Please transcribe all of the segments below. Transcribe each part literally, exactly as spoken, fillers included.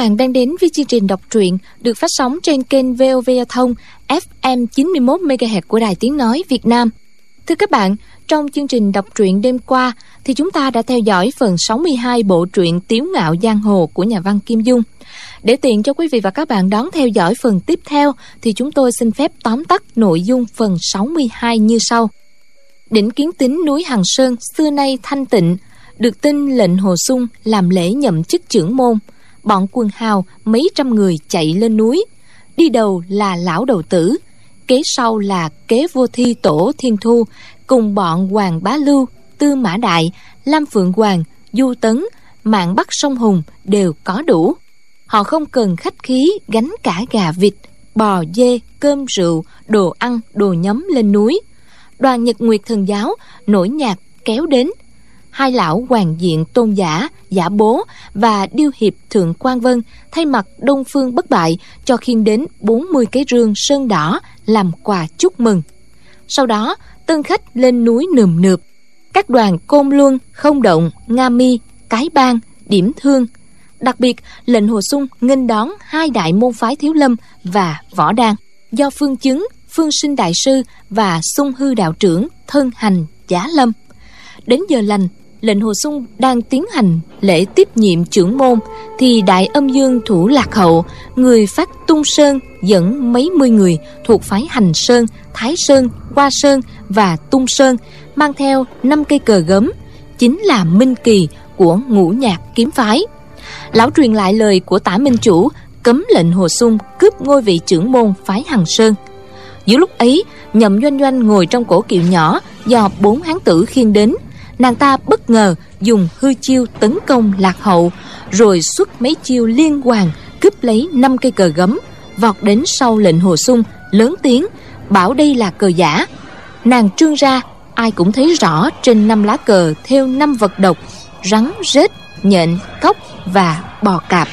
bạn đang đến với chương trình đọc truyện được phát sóng trên kênh vê o vê Giao thông ép em chín mươi mốt mê ga héc của Đài Tiếng Nói Việt Nam. Thưa các bạn, trong chương trình đọc truyện đêm qua thì chúng ta đã theo dõi phần sáu mươi hai bộ truyện Tiếu Ngạo Giang Hồ của nhà văn Kim Dung. Để tiện cho quý vị và các bạn đón theo dõi phần tiếp theo thì chúng tôi xin phép tóm tắt nội dung phần sáu mươi hai như sau. Đỉnh Kiến Tín núi Hằng Sơn xưa nay thanh tịnh, được tin lệnh Hồ Xung làm lễ nhậm chức trưởng môn. Bọn quần hào mấy trăm người chạy lên núi, đi đầu là lão đầu tử, kế sau là kế vô thi tổ Thiên Thu, cùng bọn Hoàng Bá Lưu, Tư Mã Đại, Lam Phượng Hoàng, Du Tấn, Mạn Bắc Sông Hùng đều có đủ. Họ không cần khách khí gánh cả gà vịt, bò dê, cơm rượu, đồ ăn, đồ nhắm lên núi. Đoàn Nhật Nguyệt Thần Giáo nổi nhạc kéo đến. Hai lão Hoàng Diện Tôn Giả, Giả Bố và Điêu Hiệp Thượng Quan Vân thay mặt Đông Phương Bất Bại cho khiêng đến bốn mươi cái rương sơn đỏ làm quà chúc mừng. Sau đó tân khách lên núi nườm nượp. Các đoàn Côn Luân, Không Động, Nga Mi, Cái Bang, Điểm Thương. Đặc biệt lệnh Hồ Xung nghênh đón hai đại môn phái Thiếu Lâm và Võ Đan do Phương Chứng, Phương Sinh Đại Sư và Xung Hư Đạo Trưởng thân hành Giá Lâm. Đến giờ lành, lệnh Hồ Xung đang tiến hành lễ tiếp nhiệm trưởng môn thì Đại Âm Dương Thủ Lạc Hậu, người phát Tung Sơn, dẫn mấy mươi người thuộc phái Hành Sơn, Thái Sơn, Hoa Sơn và Tung Sơn, mang theo năm cây cờ gấm, chính là minh kỳ của Ngũ Nhạc kiếm phái. Lão truyền lại lời của Tả Minh Chủ cấm lệnh Hồ Xung cướp ngôi vị trưởng môn phái Hằng Sơn. Giữa lúc ấy, Nhậm Doanh Doanh ngồi trong cổ kiệu nhỏ do bốn hán tử khiêng đến. Nàng ta bất ngờ dùng hư chiêu tấn công Lạc Hậu, rồi xuất mấy chiêu liên hoàn cướp lấy năm cây cờ gấm, vọt đến sau lệnh Hồ Xung, lớn tiếng bảo đây là cờ giả. Nàng trương ra, ai cũng thấy rõ trên năm lá cờ thêu năm vật độc: rắn, rết, nhện, cóc và bò cạp.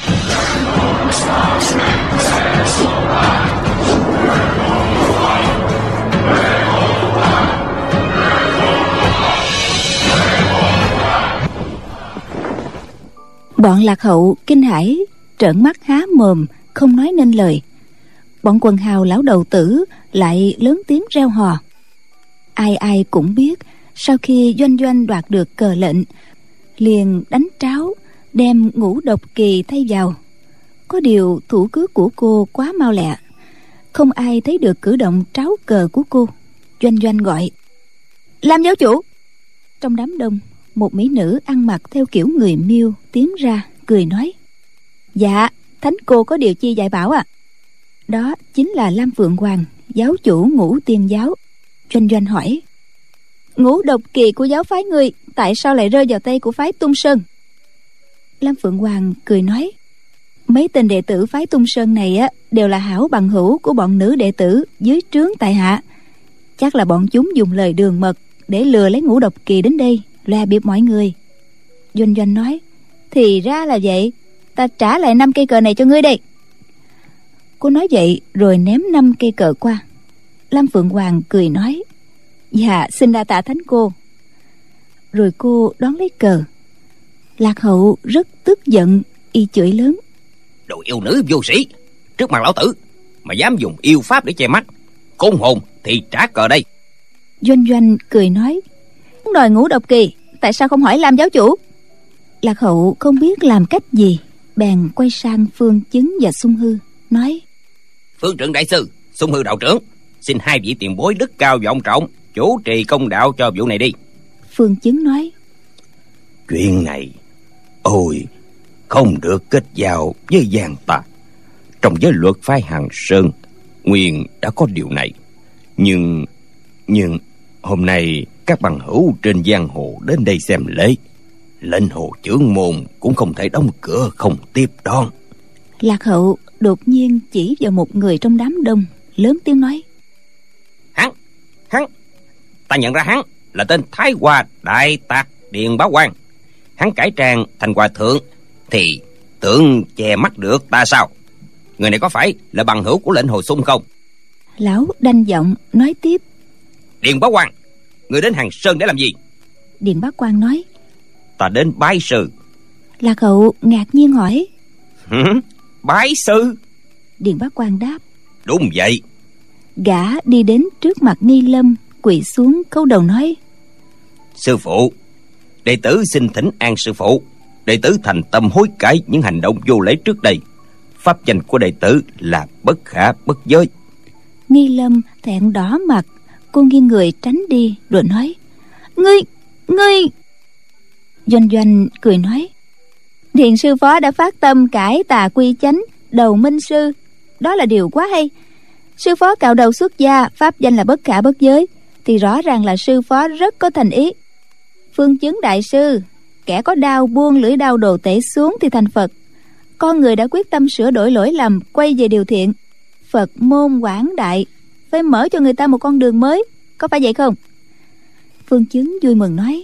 Bọn Lạc Hậu kinh hãi, trợn mắt há mồm, không nói nên lời. Bọn quần hào lão đầu tử lại lớn tiếng reo hò. Ai ai cũng biết, sau khi Doanh Doanh đoạt được cờ lệnh, liền đánh tráo, đem Ngũ Độc Kỳ thay vào. Có điều thủ cước của cô quá mau lẹ, không ai thấy được cử động tráo cờ của cô. Doanh Doanh gọi: Lam giáo chủ! Trong đám đông, một mỹ nữ ăn mặc theo kiểu người Miêu tiến ra, cười nói: Dạ, thánh cô có điều chi dạy bảo ạ? À? Đó chính là Lam Phượng Hoàng, giáo chủ Ngũ Tiên giáo. Doanh Doanh hỏi: Ngũ Độc Kỳ của giáo phái ngươi tại sao lại rơi vào tay của phái Tung Sơn? Lam Phượng Hoàng cười nói: Mấy tên đệ tử phái Tung Sơn này á đều là hảo bằng hữu của bọn nữ đệ tử dưới trướng tại hạ. Chắc là bọn chúng dùng lời đường mật để lừa lấy Ngũ Độc Kỳ đến đây, loa bịp mọi người. Doanh Doanh nói: Thì ra là vậy, ta trả lại năm cây cờ này cho ngươi đây. Cô nói vậy rồi ném năm cây cờ qua. Lam Phượng Hoàng cười nói: Dạ, xin đa tạ thánh cô. Rồi cô đón lấy cờ. Lạc Hậu rất tức giận, y chửi lớn: Đồ yêu nữ vô sĩ, trước mặt lão tử mà dám dùng yêu pháp để che mắt, khôn hồn thì trả cờ đây. Doanh Doanh cười nói: Đòi Ngũ Độc Kỳ, tại sao không hỏi Lam giáo chủ? Lạc Hậu không biết làm cách gì, bèn quay sang Phương Chứng và Xung Hư nói: Phương Trượng đại sư, Xung Hư đạo trưởng, xin hai vị tiền bối đức cao vọng trọng chủ trì công đạo cho vụ này đi. Phương Chứng nói: Chuyện này, ôi, không được kết giao với giang ta. Trong giới luật phái Hằng Sơn, nguyên đã có điều này. Nhưng, nhưng hôm nay các bằng hữu trên giang hồ đến đây xem lễ, lệnh Hồ trưởng môn cũng không thể đóng cửa không tiếp đón. Lạc Hậu đột nhiên chỉ vào một người trong đám đông, lớn tiếng nói: Hắn, hắn, ta nhận ra hắn là tên Thái Hòa Đại Tạc Điền Bá Quan. Hắn cải trang thành hòa thượng thì tưởng che mắt được ta sao? Người này có phải là bằng hữu của lệnh Hồ Xung không? Lão đanh giọng nói tiếp: Điền Bá Quan, người đến Hằng Sơn để làm gì? Điền Bá Quan nói: Ta đến bái sư. Lạc Hậu ngạc nhiên hỏi: Hử? Bái sư? Điền Bá Quang đáp. Đúng vậy. Gã đi đến trước mặt Nghi Lâm, quỳ xuống cấu đầu nói: Sư phụ, đệ tử xin thỉnh an sư phụ. Đệ tử thành tâm hối cải những hành động vô lễ trước đây. Pháp danh của đệ tử là bất khả bất giới. Nghi Lâm thẹn đỏ mặt, cô nghiêng người tránh đi rồi nói: Ngươi, ngươi. Doanh Doanh cười nói: Điền sư phó đã phát tâm cải tà quy chánh, đầu minh sư, đó là điều quá hay. Sư phó cạo đầu xuất gia, pháp danh là bất khả bất giới, thì rõ ràng là sư phó rất có thành ý. Phương Chứng đại sư, kẻ có đao buông lưỡi đao đồ tể xuống thì thành Phật. Con người đã quyết tâm sửa đổi lỗi lầm, quay về điều thiện. Phật môn quảng đại, phải mở cho người ta một con đường mới, có phải vậy không? Phương Chứng vui mừng nói: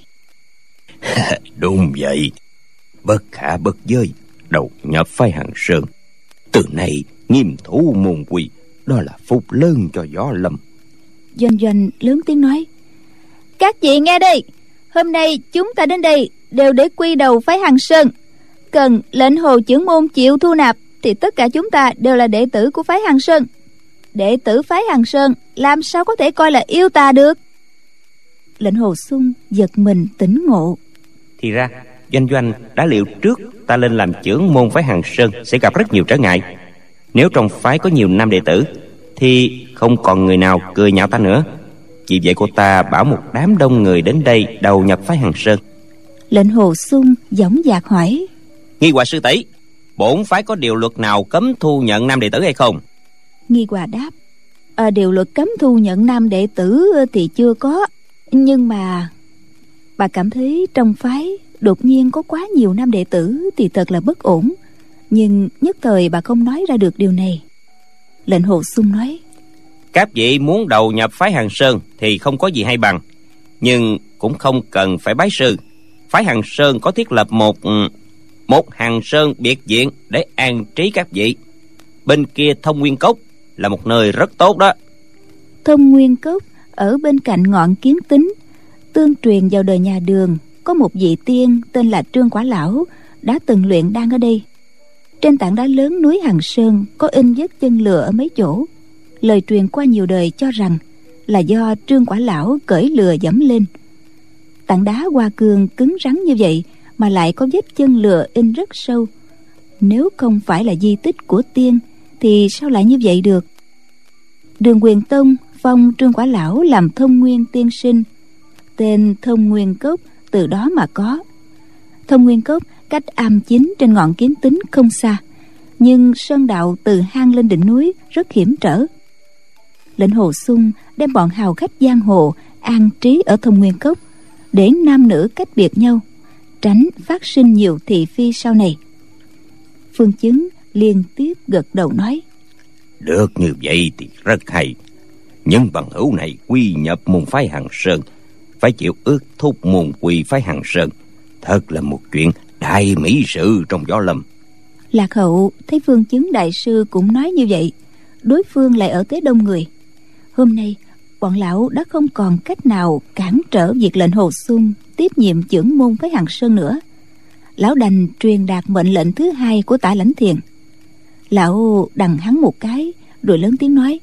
Đúng vậy. Bất khả bất giới, đầu nhập phái Hằng Sơn. Từ nay nghiêm thủ môn quy, đó là phúc lớn cho Võ Lâm. Doanh Doanh lớn tiếng nói: Các vị nghe đây, hôm nay chúng ta đến đây đều để quy đầu phái Hằng Sơn. Cần lệnh Hồ Chưởng môn chịu thu nạp thì tất cả chúng ta đều là đệ tử của phái Hằng Sơn. Đệ tử phái Hằng Sơn làm sao có thể coi là yêu tà được? Lệnh Hồ Xung giật mình tỉnh ngộ. Thì ra Doanh Doanh đã liệu trước ta lên làm chưởng môn phái Hằng Sơn sẽ gặp rất nhiều trở ngại. Nếu trong phái có nhiều nam đệ tử thì không còn người nào cười nhạo ta nữa. Vì vậy cô ta bảo một đám đông người đến đây đầu nhập phái Hằng Sơn. Lệnh Hồ Xung dõng dạc hỏi: Nghi Hòa sư tỷ, bổn phái có điều luật nào cấm thu nhận nam đệ tử hay không? Nghi Hòa đáp: à, điều luật cấm thu nhận nam đệ tử thì chưa có, nhưng mà bà cảm thấy trong phái đột nhiên có quá nhiều nam đệ tử thì thật là bất ổn. Nhưng nhất thời bà không nói ra được điều này. Lệnh Hồ Xung nói: Các vị muốn đầu nhập phái Hằng Sơn thì không có gì hay bằng, nhưng cũng không cần phải bái sư. Phái Hằng Sơn có thiết lập một một Hằng Sơn biệt viện để an trí các vị. Bên kia Thông Nguyên Cốc là một nơi rất tốt đó. Thông Nguyên Cốc ở bên cạnh ngọn Kiến Tính. Tương truyền vào đời nhà Đường, có một vị tiên tên là Trương Quả Lão đã từng luyện đan ở đây. Trên tảng đá lớn núi Hằng Sơn có in vết chân lừa ở mấy chỗ. Lời truyền qua nhiều đời cho rằng là do Trương Quả Lão cởi lừa dẫm lên. Tảng đá hoa cương cứng rắn như vậy mà lại có vết chân lừa in rất sâu. Nếu không phải là di tích của tiên thì sao lại như vậy được? Đường Quyền Tông phong Trương Quả Lão làm Thông Nguyên tiên sinh. Tên Thông Nguyên Cốc từ đó mà có. Thông Nguyên Cốc cách Am Chính trên ngọn Kiến Tính không xa, nhưng sơn đạo từ hang lên đỉnh núi rất hiểm trở. Lệnh Hồ Xung đem bọn hào khách giang hồ an trí ở Thông Nguyên Cốc để nam nữ cách biệt nhau, tránh phát sinh nhiều thị phi sau này. Phương Chứng liên tiếp gật đầu nói: Được như vậy thì rất hay. Nhưng bằng hữu này quy nhập môn phái Hằng Sơn, phải chịu ước thúc môn quy phái Hằng Sơn, thật là một chuyện đại mỹ sự trong Võ Lâm. Lạc Hậu thấy Phương Chứng đại sư cũng nói như vậy, đối phương lại ở thế đông người. Hôm nay bọn lão đã không còn cách nào cản trở việc lệnh Hồ Xung tiếp nhiệm chưởng môn phái Hằng Sơn nữa. Lão đành truyền đạt mệnh lệnh thứ hai của Tả Lãnh Thiền. Lão đằng hắn một cái rồi lớn tiếng nói: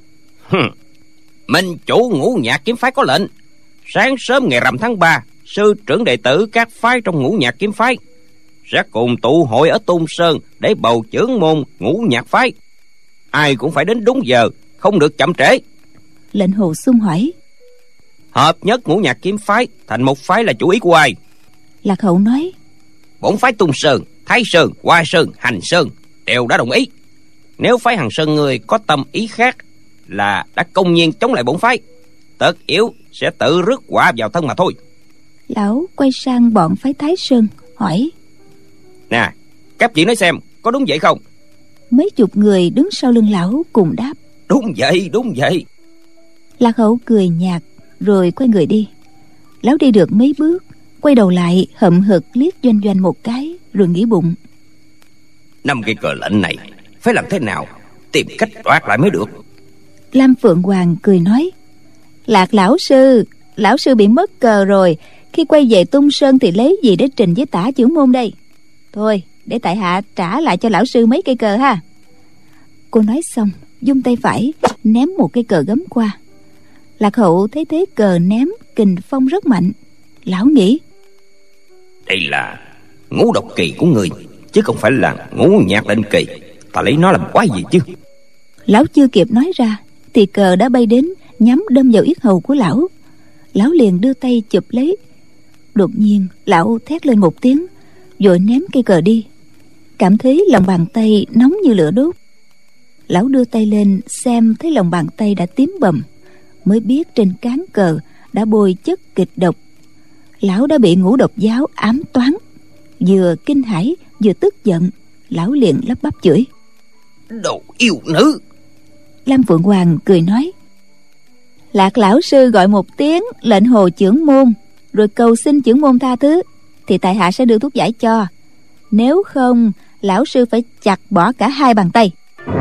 Minh chủ Ngũ Nhạc kiếm phái có lệnh, sáng sớm ngày rằm tháng ba, sư trưởng đệ tử các phái trong Ngũ Nhạc kiếm phái sẽ cùng tụ hội ở Tung Sơn để bầu chưởng môn Ngũ Nhạc phái. Ai cũng phải đến đúng giờ, không được chậm trễ. Lệnh Hồ Xung hỏi: Hợp nhất Ngũ Nhạc kiếm phái thành một phái là chủ ý của ai? Lạc Hậu nói: Bổn phái Tung Sơn, Thái Sơn, Hoa Sơn, Hành Sơn đều đã đồng ý. Nếu phái Hằng Sơn người có tâm ý khác là đã công nhiên chống lại bổn phái, tất yếu sẽ tự rước quả vào thân mà thôi. Lão quay sang bọn phái Thái Sơn hỏi: Nè, các vị nói xem có đúng vậy không? Mấy chục người đứng sau lưng lão cùng đáp: Đúng vậy, đúng vậy. Lạc Hậu cười nhạt rồi quay người đi. Lão đi được mấy bước, quay đầu lại hậm hực liếc Doanh Doanh một cái rồi nghĩ bụng: Năm cái cờ lệnh này phải làm thế nào tìm cách đoạt lại mới được. Lam Phượng Hoàng cười nói: Lạc lão sư, lão sư bị mất cờ rồi, khi quay về Tung Sơn thì lấy gì để trình với Tả chưởng môn đây? Thôi để tại hạ trả lại cho lão sư mấy cây cờ ha. Cô nói xong dung tay phải ném một cây cờ gấm qua. Lạc Hậu thấy thế cờ ném kình phong rất mạnh. Lão nghĩ, đây là ngũ độc kỳ của người, chứ không phải là ngũ nhạc lệnh kỳ. Ta lấy nó làm quái gì chứ? Lão chưa kịp nói ra thì cờ đã bay đến nhắm đâm vào yết hầu của lão. Lão liền đưa tay chụp lấy. Đột nhiên lão thét lên một tiếng, vội ném cây cờ đi. Cảm thấy lòng bàn tay nóng như lửa đốt. Lão đưa tay lên xem thấy lòng bàn tay đã tím bầm, mới biết trên cán cờ đã bôi chất kịch độc. Lão đã bị ngũ độc giáo ám toán. Vừa kinh hãi vừa tức giận, lão liền lắp bắp chửi, đồ yêu nữ. Lam Phượng Hoàng cười nói, Lạc lão sư gọi một tiếng lệnh hồ chưởng môn, rồi cầu xin chưởng môn tha thứ, thì tại hạ sẽ đưa thuốc giải cho. Nếu không, lão sư phải chặt bỏ cả hai bàn tay.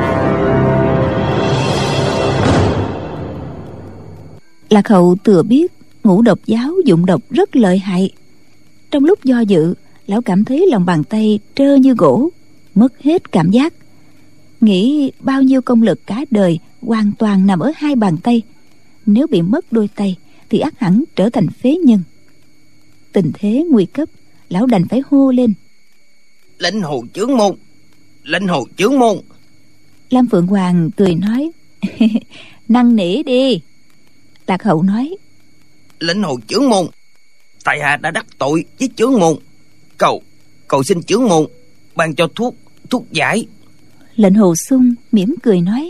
Lạc Hậu thừa biết ngũ độc giáo dụng độc rất lợi hại. Trong lúc do dự, lão cảm thấy lòng bàn tay trơ như gỗ, mất hết cảm giác. Nghĩ bao nhiêu công lực cả đời hoàn toàn nằm ở hai bàn tay, nếu bị mất đôi tay thì ắt hẳn trở thành phế nhân. Tình thế nguy cấp, lão đành phải hô lên, Lệnh hồ chưởng môn, lệnh hồ chưởng môn. Lam Phượng Hoàng cười nói, năn nỉ đi. Lạc Hậu nói, Lệnh hồ chưởng môn, tại hạ đã đắc tội với chưởng môn, cầu cầu xin chưởng môn ban cho thuốc thuốc giải. Lệnh hồ sung mỉm cười nói,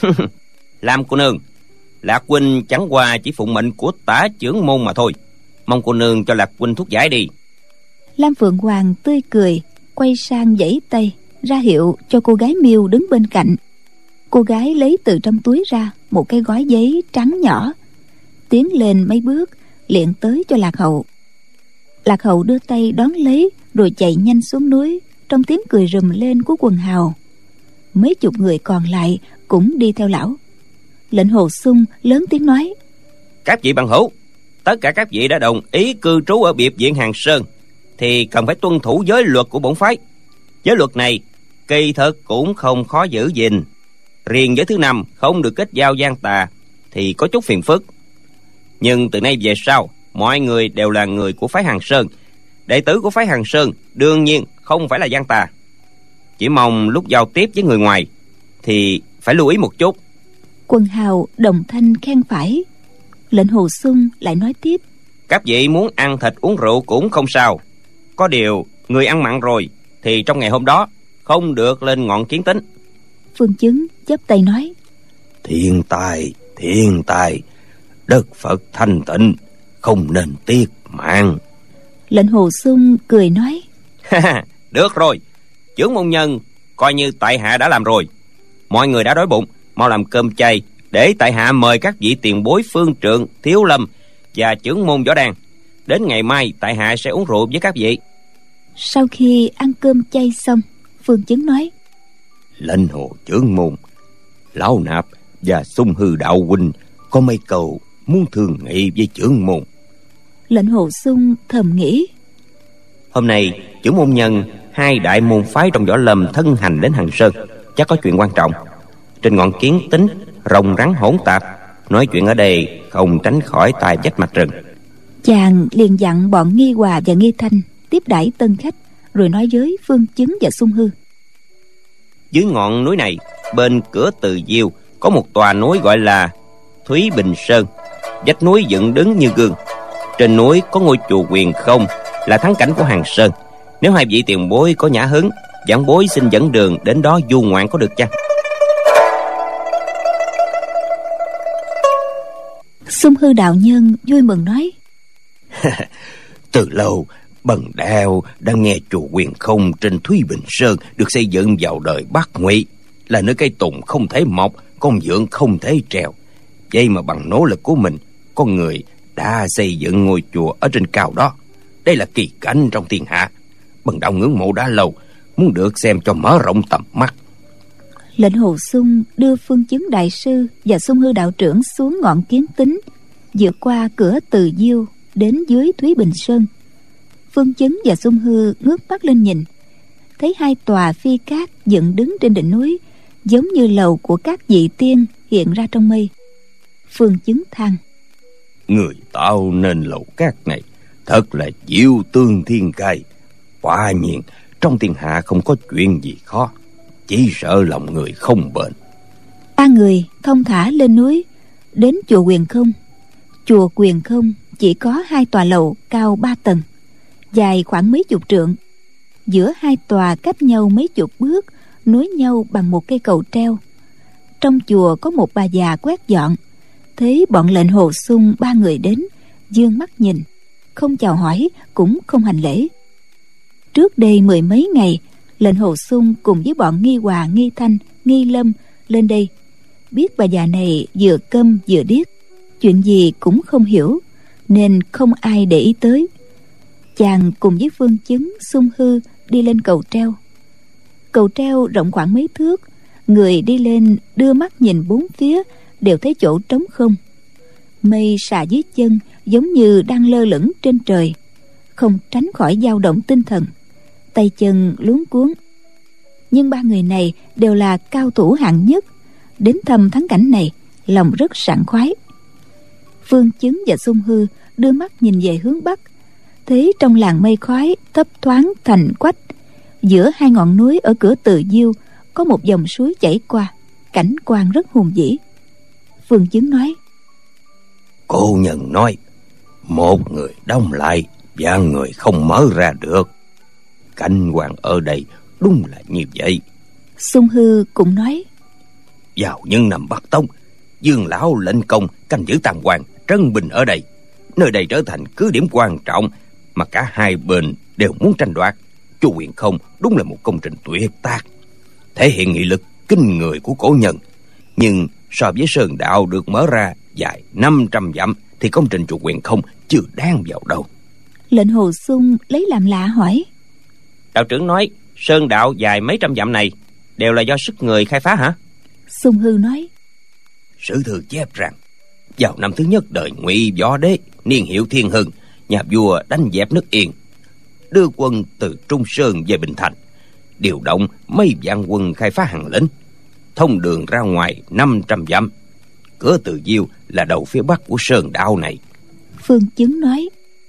Lam cô nương, Lạc huynh chẳng qua chỉ phụng mệnh của tả chưởng môn mà thôi, mong cô nương cho Lạc huynh thuốc giải đi. Lam Phượng Hoàng tươi cười, quay sang giãy tay ra hiệu cho cô gái Miêu đứng bên cạnh. Cô gái lấy từ trong túi ra một cái gói giấy trắng nhỏ, tiến lên mấy bước liền tới cho Lạc Hậu. Lạc Hậu đưa tay đón lấy rồi chạy nhanh xuống núi, trong tiếng cười rùm lên của quần hào. Mấy chục người còn lại cũng đi theo lão. Lệnh hồ sung lớn tiếng nói, Các vị bằng hữu, tất cả các vị đã đồng ý cư trú ở biệt viện Hàng Sơn thì cần phải tuân thủ giới luật của bổn phái. Giới luật này kỳ thực cũng không khó giữ gìn. Riêng giới thứ năm không được kết giao gian tà thì có chút phiền phức. Nhưng từ nay về sau, mọi người đều là người của phái Hàng Sơn. Đệ tử của phái Hàng Sơn đương nhiên không phải là gian tà. Chỉ mong lúc giao tiếp với người ngoài thì phải lưu ý một chút. Quần hào đồng thanh khen phải. Lệnh hồ sung lại nói tiếp, Các vị muốn ăn thịt uống rượu cũng không sao. Có điều người ăn mặn rồi thì trong ngày hôm đó không được lên ngọn kiến tính. Phương Chứng chắp tay nói, Thiên tài, thiên tài, đất Phật thanh tịnh, không nên tiếc mạng. Lệnh hồ sung cười nói, Được rồi, chưởng môn nhân coi như tại hạ đã làm rồi. Mọi người đã đói bụng, mau làm cơm chay để tại hạ mời các vị tiền bối Phương Trượng, Thiếu Lâm và chưởng môn Võ Đàn. Đến ngày mai tại hạ sẽ uống rượu với các vị. Sau khi ăn cơm chay xong, Phương Chứng nói, Lệnh hồ chưởng môn, lão nạp và Sung Hư đạo huynh có mấy câu muốn thương nghị với chưởng môn. Lệnh hồ sung thầm nghĩ, Hôm nay chưởng môn nhân hai đại môn phái trong võ lâm thân hành đến Hàng Sơn, chắc có chuyện quan trọng. Trên ngọn kiến tính rồng rắn hỗn tạp, nói chuyện ở đây không tránh khỏi tai vách mặt rừng. chàng liền dặn bọn Nghi Hòa và Nghi Thanh tiếp đãi tân khách, rồi nói với Phương Chứng và Sung Hư, Dưới ngọn núi này, bên cửa Từ Diêu có một tòa núi gọi là Thúy Bình Sơn. Vách núi dựng đứng như gương. Trên núi có ngôi chùa Huyền Không, là thắng cảnh của Hàng Sơn. Nếu hai vị tiền bối có nhã hứng, vãn bối xin dẫn đường đến đó du ngoạn có được chăng? Sung Hư đạo nhân vui mừng nói, Từ lâu Bần Đạo đã nghe chùa Huyền Không trên Thúy Bình Sơn được xây dựng vào đời Bắc Ngụy, là nơi cây tùng không thể mọc, con vượn không thể trèo. Vậy mà bằng nỗ lực của mình, con người đã xây dựng ngôi chùa ở trên cao đó. Đây là kỳ cảnh trong thiên hạ. Bần Đạo ngưỡng mộ đã lâu, muốn được xem cho mở rộng tầm mắt. Lệnh hồ sung đưa Phương Chứng đại sư và Sung Hư đạo trưởng xuống ngọn kiến tính, vượt qua cửa Từ Diêu đến dưới Thúy Bình Sơn. Phương Chứng và Sung Hư ngước mắt lên nhìn, thấy hai tòa phi cát dựng đứng trên đỉnh núi, giống như lầu của các vị tiên hiện ra trong mây. Phương Chứng than: Người tạo nên lầu cát này thật là diệu tương thiên cai. Quả nhiên trong thiên hạ không có chuyện gì khó, chỉ sợ lòng người không bền. Ba người thông thả lên núi, đến chùa Quyền Không. Chùa Quyền Không chỉ có hai tòa lầu cao ba tầng, dài khoảng mấy chục trượng. Giữa hai tòa cách nhau mấy chục bước, nối nhau bằng một cây cầu treo. Trong chùa có một bà già quét dọn, thấy bọn lệnh Hồ Xung ba người đến, dương mắt nhìn, không chào hỏi cũng không hành lễ. Trước đây mười mấy ngày, lệnh Hồ Xung cùng với bọn Nghi Hòa, Nghi Thanh, Nghi Lâm lên đây. Biết bà già này vừa câm vừa điếc, chuyện gì cũng không hiểu, nên không ai để ý tới. Chàng cùng với Phương Chứng, Xung Hư đi lên cầu treo. Cầu treo rộng khoảng mấy thước, người đi lên đưa mắt nhìn bốn phía đều thấy chỗ trống không. Mây xà dưới chân giống như đang lơ lửng trên trời, không tránh khỏi dao động tinh thần, tay chân luống cuống. Nhưng ba người này đều là cao thủ hạng nhất, đến thăm thắng cảnh này lòng rất sảng khoái. Phương Chứng và Xung Hư đưa mắt nhìn về hướng bắc, thấy trong làng mây khói thấp thoáng thành quách, giữa hai ngọn núi ở cửa Từ Diêu có một dòng suối chảy qua, cảnh quan rất hùng vĩ. Phương Chứng nói: Cô nhân nói một người đông lại, vạn người không mở ra được. Cảnh quan ở đây đúng là như vậy. Xung Hư cũng nói: Vào những năm Bắc Tông, Dương lão lệnh công canh giữ Tam Quan trấn bình ở đây. Nơi đây trở thành cứ điểm quan trọng mà cả hai bên đều muốn tranh đoạt. Chùa Quyền Không đúng là một công trình tuyệt tác, thể hiện nghị lực kinh người của cổ nhân. Nhưng so với Sơn Đạo được mở ra dài năm trăm dặm thì công trình chùa Quyền Không chưa đáng vào đâu. Lệnh Hồ Xung lấy làm lạ hỏi: Đạo trưởng nói Sơn Đạo dài mấy trăm dặm này đều là do sức người khai phá hả? Xung Hư nói: Sử thư chép rằng vào năm thứ nhất đời Ngụy Võ Đế, niên hiệu Thiên Hưng, nhà vua đánh dẹp nước Yên, đưa quân từ Trung Sơn về Bình Thành, điều động mấy vạn quân khai phá Hàn Lĩnh, thông đường ra ngoài năm trăm dặm. Cửa Từ Diêu là đầu phía bắc của Sơn Đạo này. Phương Chứng nói: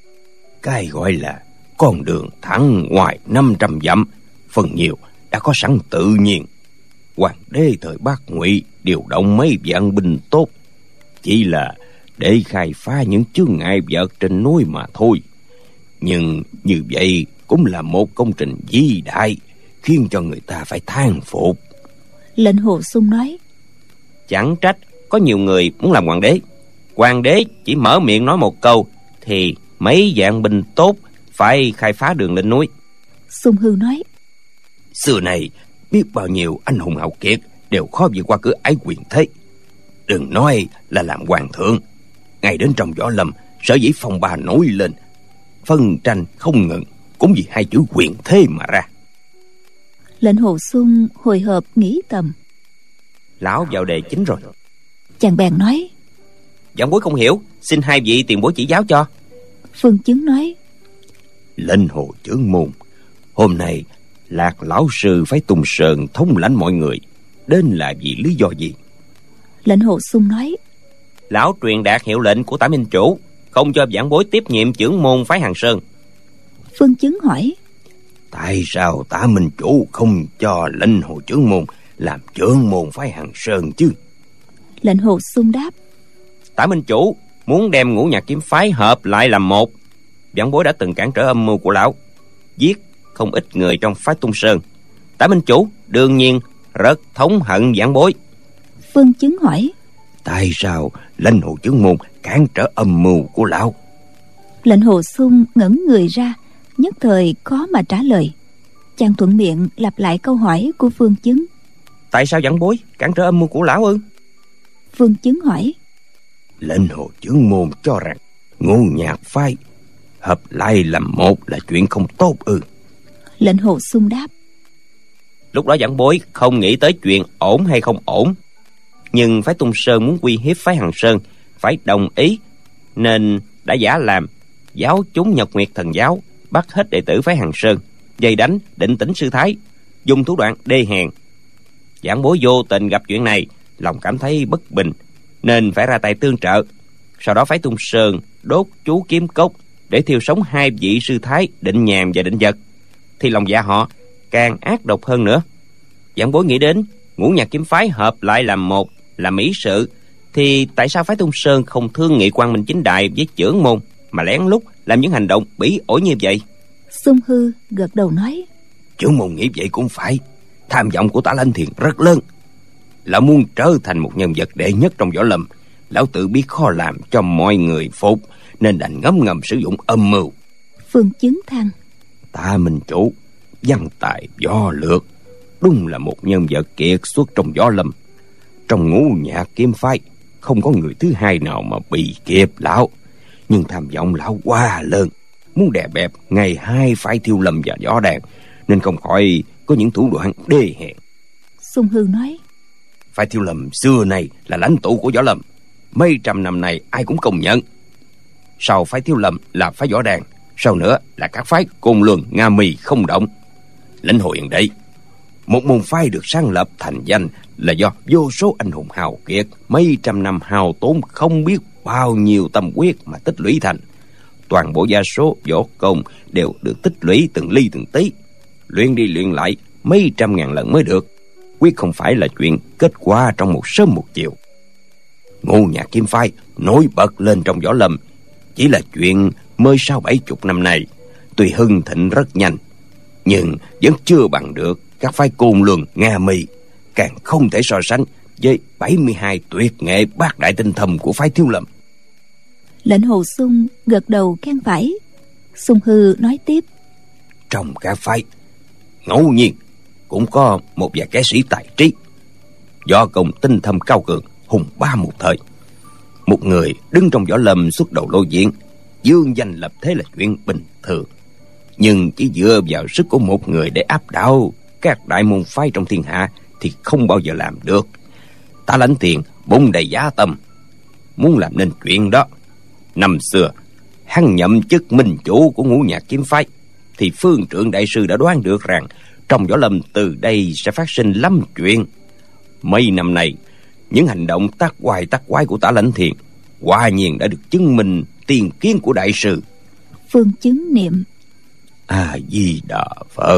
Cái gọi là con đường thẳng ngoài năm trăm dặm, phần nhiều đã có sẵn tự nhiên. Hoàng đế thời Bắc Ngụy điều động mấy vạn binh tốt, chỉ là để khai phá những chướng ngại vật trên núi mà thôi. Nhưng như vậy cũng là một công trình vĩ đại, khiến cho người ta phải than phục. Lệnh Hồ Xung nói: Chẳng trách có nhiều người muốn làm hoàng đế. Hoàng đế chỉ mở miệng nói một câu thì mấy vạn binh tốt phải khai phá đường lên núi. Xung Hư nói: Xưa này biết bao nhiêu anh hùng hào kiệt đều khó vượt qua cửa ải quyền thế. Đừng nói là làm hoàng thượng, ngay đến trong võ lâm sở dĩ phong ba nổi lên, phân tranh không ngừng cũng vì hai chữ quyền thế mà ra. Lệnh Hồ Xung hồi hộp nghĩ thầm: Lão vào đề chính rồi. Chàng bèn nói: Vãn bối không hiểu, xin hai vị tiền bối chỉ giáo cho. Phương Chứng nói: Lệnh Hồ Chưởng Môn, hôm nay Lạc lão sư phải tung sơn thống lãnh mọi người, đến là vì lý do gì? Lệnh Hồ Xung nói: Lão truyền đạt hiệu lệnh của Tả Minh Chủ, không cho vãn bối tiếp nhiệm chưởng môn phái Hàn Sơn. Phương Chứng hỏi: Tại sao Tả Minh Chủ không cho Lệnh Hồ Chưởng Môn làm chưởng môn phái Hàn Sơn chứ? Lệnh Hồ Xung đáp: Tả Minh Chủ muốn đem Ngũ Nhạc kiếm phái hợp lại làm một. Vãn bối đã từng cản trở âm mưu của lão, giết không ít người trong phái Tung Sơn. Tả Minh Chủ đương nhiên rất thống hận vãn bối. Phương Chứng hỏi: Tại sao Lệnh Hồ Chưởng Môn cản trở âm mưu của lão? Lệnh Hồ Xung ngẩn người ra, nhất thời khó mà trả lời. Chàng thuận miệng lặp lại câu hỏi của Phương Chứng: Tại sao vãn bối cản trở âm mưu của lão ư? Phương Chứng hỏi: Lệnh Hồ Chưởng Môn cho rằng Ngũ Nhạc phái hợp lại làm một là chuyện không tốt ư? Lệnh Hồ Xung đáp: Lúc đó vãn bối không nghĩ tới chuyện ổn hay không ổn, nhưng phái Tung Sơn muốn uy hiếp phái Hàn Sơn phải đồng ý, nên đã giả làm giáo chúng Nhật Nguyệt Thần Giáo, bắt hết đệ tử phái Hàn Sơn, dày đánh Định Tĩnh Sư Thái, dùng thủ đoạn đê hèn. Giảng bối vô tình gặp chuyện này, lòng cảm thấy bất bình, nên phải ra tay tương trợ. Sau đó phái Tung Sơn đốt chú kiếm cốc để thiêu sống hai vị sư thái Định Nhàn và Định Vật, thì lòng dạ họ càng ác độc hơn nữa. Giảng bối nghĩ đến ngũ nhạc kiếm phái hợp lại làm một, làm mỹ sự, thì tại sao phái Tung Sơn không thương nghị quang minh chính đại với chưởng môn, mà lén lút làm những hành động bỉ ổi như vậy? Xung Hư gật đầu nói: Chưởng môn nghĩ vậy cũng phải. Tham vọng của Tả Lãnh Thiền rất lớn. Lão muốn trở thành một nhân vật đệ nhất trong võ lâm. Lão tự biết khó làm cho mọi người phục, nên đành ngấm ngầm sử dụng âm mưu. Phương Chứng than: Tạ Minh Chủ văn tài võ lược, đúng là một nhân vật kiệt xuất trong võ lâm. Trong ngũ nhạc kiếm phái không có người thứ hai nào mà bị kịp lão. Nhưng tham vọng lão quá lớn, muốn đè bẹp ngày hai phái Thiêu Lâm và Võ Đàn, nên không khỏi có những thủ đoạn đê hèn. Xung Hư nói: Phái Thiêu Lâm xưa này là lãnh tụ của võ lâm, mấy trăm năm nay ai cũng công nhận. Sau phái Thiêu Lâm là phái Võ Đàn, sau nữa là các phái Côn Luân, Nga Mi, Không Động. Lãnh hội hiện đây, một môn phái được sáng lập thành danh là do vô số anh hùng hào kiệt mấy trăm năm hào tốn không biết bao nhiêu tâm huyết mà tích lũy thành. Toàn bộ gia số võ công đều được tích lũy từng ly từng tí, luyện đi luyện lại mấy trăm ngàn lần mới được. Quyết không phải là chuyện kết quả trong một sớm một chiều. Ngũ nhạc kiếm phái nổi bật lên trong võ lâm chỉ là chuyện mới sau bảy chục năm nay. Tuy hưng thịnh rất nhanh, nhưng vẫn chưa bằng được các phái Côn Luân, Nga Mi, càng không thể so sánh với bảy mươi hai tuyệt nghệ bát đại tinh thâm của phái Thiêu Lâm. Lệnh Hồ Xung gật đầu khen phải. Xung Hư nói tiếp: Trong các phái ngẫu nhiên cũng có một vài kẻ sĩ tài trí, võ công tinh thâm cao cường, hùng bá một thời. Một người đứng trong võ lâm xuất đầu lộ diện, dương danh lập thế là chuyện bình thường. Nhưng chỉ dựa vào sức của một người để áp đảo các đại môn phái trong thiên hạ thì không bao giờ làm được. Tả Lãnh Thiền bụng đầy giá tâm, muốn làm nên chuyện đó. Năm xưa hắn nhậm chức minh chủ của ngũ nhạc kiếm phái, thì Phương Trượng đại sư đã đoán được rằng trong võ lâm từ đây sẽ phát sinh lắm chuyện. Mấy năm nay, những hành động tác oai tác quái của Tả Lãnh Thiền quả nhiên đã được chứng minh tiền kiến của đại sư. Phương Chứng niệm: A Di Đà Phật.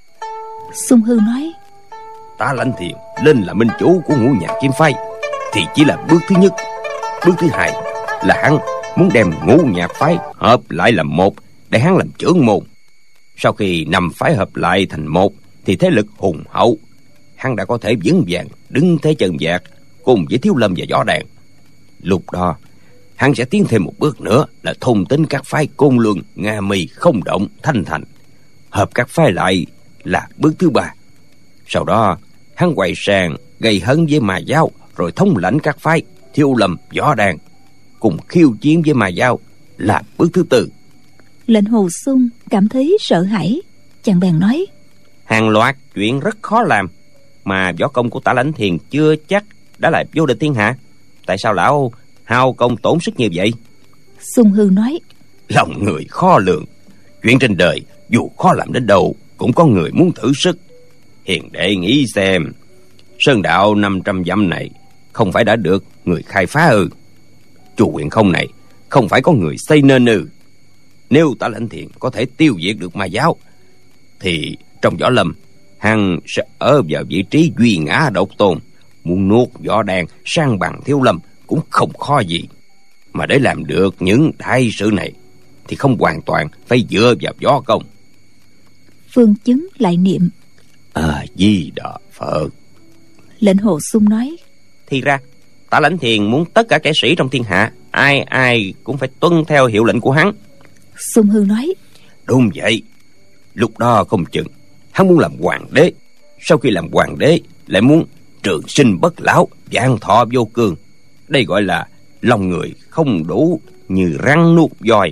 Xung Hư nói: Tả Lãnh Thiền lên là minh chủ của ngũ nhạc kiếm phái thì chỉ là bước thứ nhất. Bước thứ hai là hắn muốn đem ngũ nhạc phái hợp lại làm một để hắn làm trưởng môn. Sau khi năm phái hợp lại thành một thì thế lực hùng hậu, hắn đã có thể vững vàng đứng thế chân vạc cùng với Thiếu Lâm và Võ Đàn. Lúc đó hắn sẽ tiến thêm một bước nữa là thôn tính các phái Côn Luân, Nga Mi, Không Động, Thanh Thành, hợp các phái lại là bước thứ ba. Sau đó hắn quay sang gây hấn với Ma Giáo, rồi thống lãnh các phái Thiếu Lâm, Võ Đàn, cùng khiêu chiến với Ma Giáo là bước thứ tư. Lệnh Hồ Xung cảm thấy sợ hãi, chàng bèn nói: Hàng loạt chuyện rất khó làm, mà võ công của Tả Lãnh Thiền chưa chắc đã là vô địch thiên hạ. Tại sao lão hao công tổn sức như vậy? Xung Hư nói: Lòng người khó lường, chuyện trên đời dù khó làm đến đâu cũng có người muốn thử sức. Hiền đệ nghĩ xem, sơn đạo năm trăm dặm này không phải đã được người khai phá ư? Chùa Huyền Không này không phải có người xây nên ư? Nếu Tả Lãnh Thiền có thể tiêu diệt được Ma Giáo thì trong võ lâm hắn sẽ ở vào vị trí duy ngã độc tôn. Muốn nuốt Võ Đàn sang bằng Thiếu Lâm cũng không khó gì. Mà để làm được những đại sự này thì không hoàn toàn phải dựa vào võ công. Phương Chứng lại niệm: A Di Đà Phật. Lệnh Hồ Xung nói: Thì ra Tả Lãnh Thiền muốn tất cả kẻ sĩ trong thiên hạ ai ai cũng phải tuân theo hiệu lệnh của hắn. Xung Hư nói: Đúng vậy. Lúc đó không chừng hắn muốn làm hoàng đế, sau khi làm hoàng đế lại muốn trường sinh bất lão, vạn thọ vô cương. Đây gọi là lòng người không đủ như rắn nuốt voi.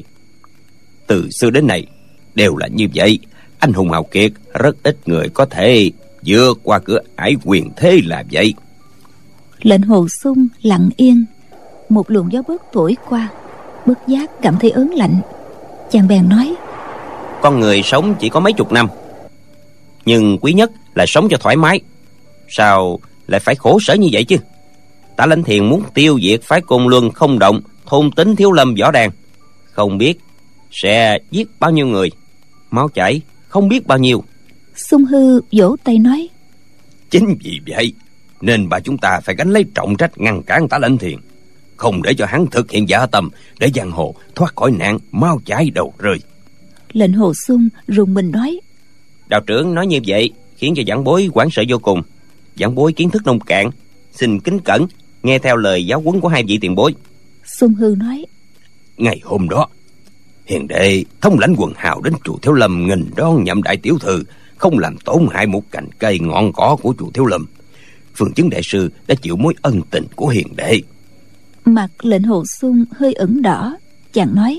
Từ xưa đến nay đều là như vậy. Anh hùng hào kiệt rất ít người có thể vượt qua cửa ải quyền thế là vậy. Lệnh Hồ Xung lặng yên. Một luồng gió bớt thổi qua, bất giác cảm thấy ớn lạnh. Chàng bèn nói: Con người sống chỉ có mấy chục năm, nhưng quý nhất là sống cho thoải mái. Sao lại phải khổ sở như vậy chứ? Tả Lãnh Thiền muốn tiêu diệt phái Côn Luân không động, thôn tính Thiếu Lâm võ đàn, không biết sẽ giết bao nhiêu người, máu chảy không biết bao nhiêu. Xung Hư vỗ tay nói: Chính vì vậy nên bà chúng ta phải gánh lấy trọng trách ngăn cản Tả Lãnh Thiền, không để cho hắn thực hiện dã tâm, để giang hồ thoát khỏi nạn máu chảy đầu rơi. Lệnh Hồ Xuân rùng mình nói: Đạo trưởng nói như vậy khiến cho vãn bối hoảng sợ vô cùng. Vãn bối kiến thức nông cạn, xin kính cẩn nghe theo lời giáo huấn của hai vị tiền bối. Xung Hư nói: Ngày hôm đó, hiền đệ thống lãnh quần hào đến chùa Thiếu Lâm nghênh đón nhậm đại tiểu thư, không làm tổn hại một cành cây ngọn cỏ của chùa Thiếu Lâm. Phương Chứng đại sư đã chịu mối ân tình của hiền đệ. Mặt Lệnh Hồ Xuân hơi ửng đỏ, chàng nói: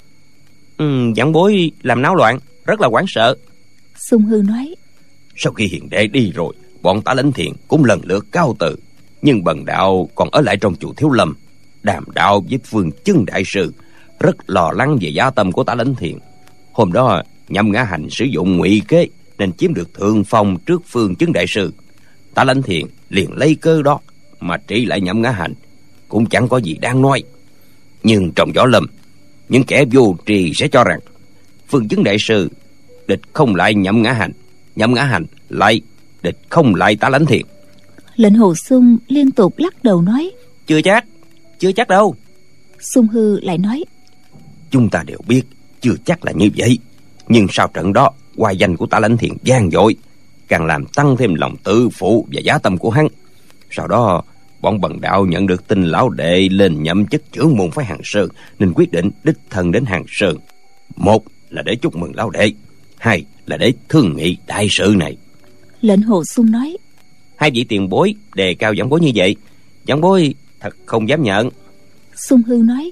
Ừ, vãn bối làm náo loạn, rất là hoảng sợ. Xung Hư nói: Sau khi hiền đệ đi rồi, bọn Tả Lãnh Thiền cũng lần lượt cáo từ, nhưng Bần đạo còn ở lại trong chùa Thiếu Lâm đàm đạo với Phương Chứng đại sư, rất lo lắng về dã tâm của Tả Lãnh Thiền. Hôm đó Nhậm Ngã Hành sử dụng ngụy kế nên chiếm được thượng phong trước Phương Chứng đại sư. Tả Lãnh Thiền liền lấy cơ đó mà trị lại Nhậm Ngã Hành, cũng chẳng có gì đáng nói. Nhưng trong võ lâm, những kẻ vô tri sẽ cho rằng Phương Chứng đại sư địch không lại Nhậm Ngã Hành, Nhậm Ngã Hành lại địch không lại Tả Lãnh Thiền. Lệnh Hồ Xuân liên tục lắc đầu nói: Chưa chắc, chưa chắc đâu. Xung Hư lại nói: Chúng ta đều biết chưa chắc là như vậy, nhưng sau trận đó oai danh của Tả Lãnh Thiền vang dội, càng làm tăng thêm lòng tự phụ và dã tâm của hắn. Sau đó bọn Bần đạo nhận được tin lão đệ lên nhậm chức trưởng môn phái Hàng Sơn, nên quyết định đích thân đến Hàng Sơn. Một là để chúc mừng lão đệ, hai là để thương nghị đại sự này. Lệnh Hồ Xuân nói: Hai vị tiền bối đề cao vãn bối như vậy, vãn bối thật không dám nhận. Xung Hư nói: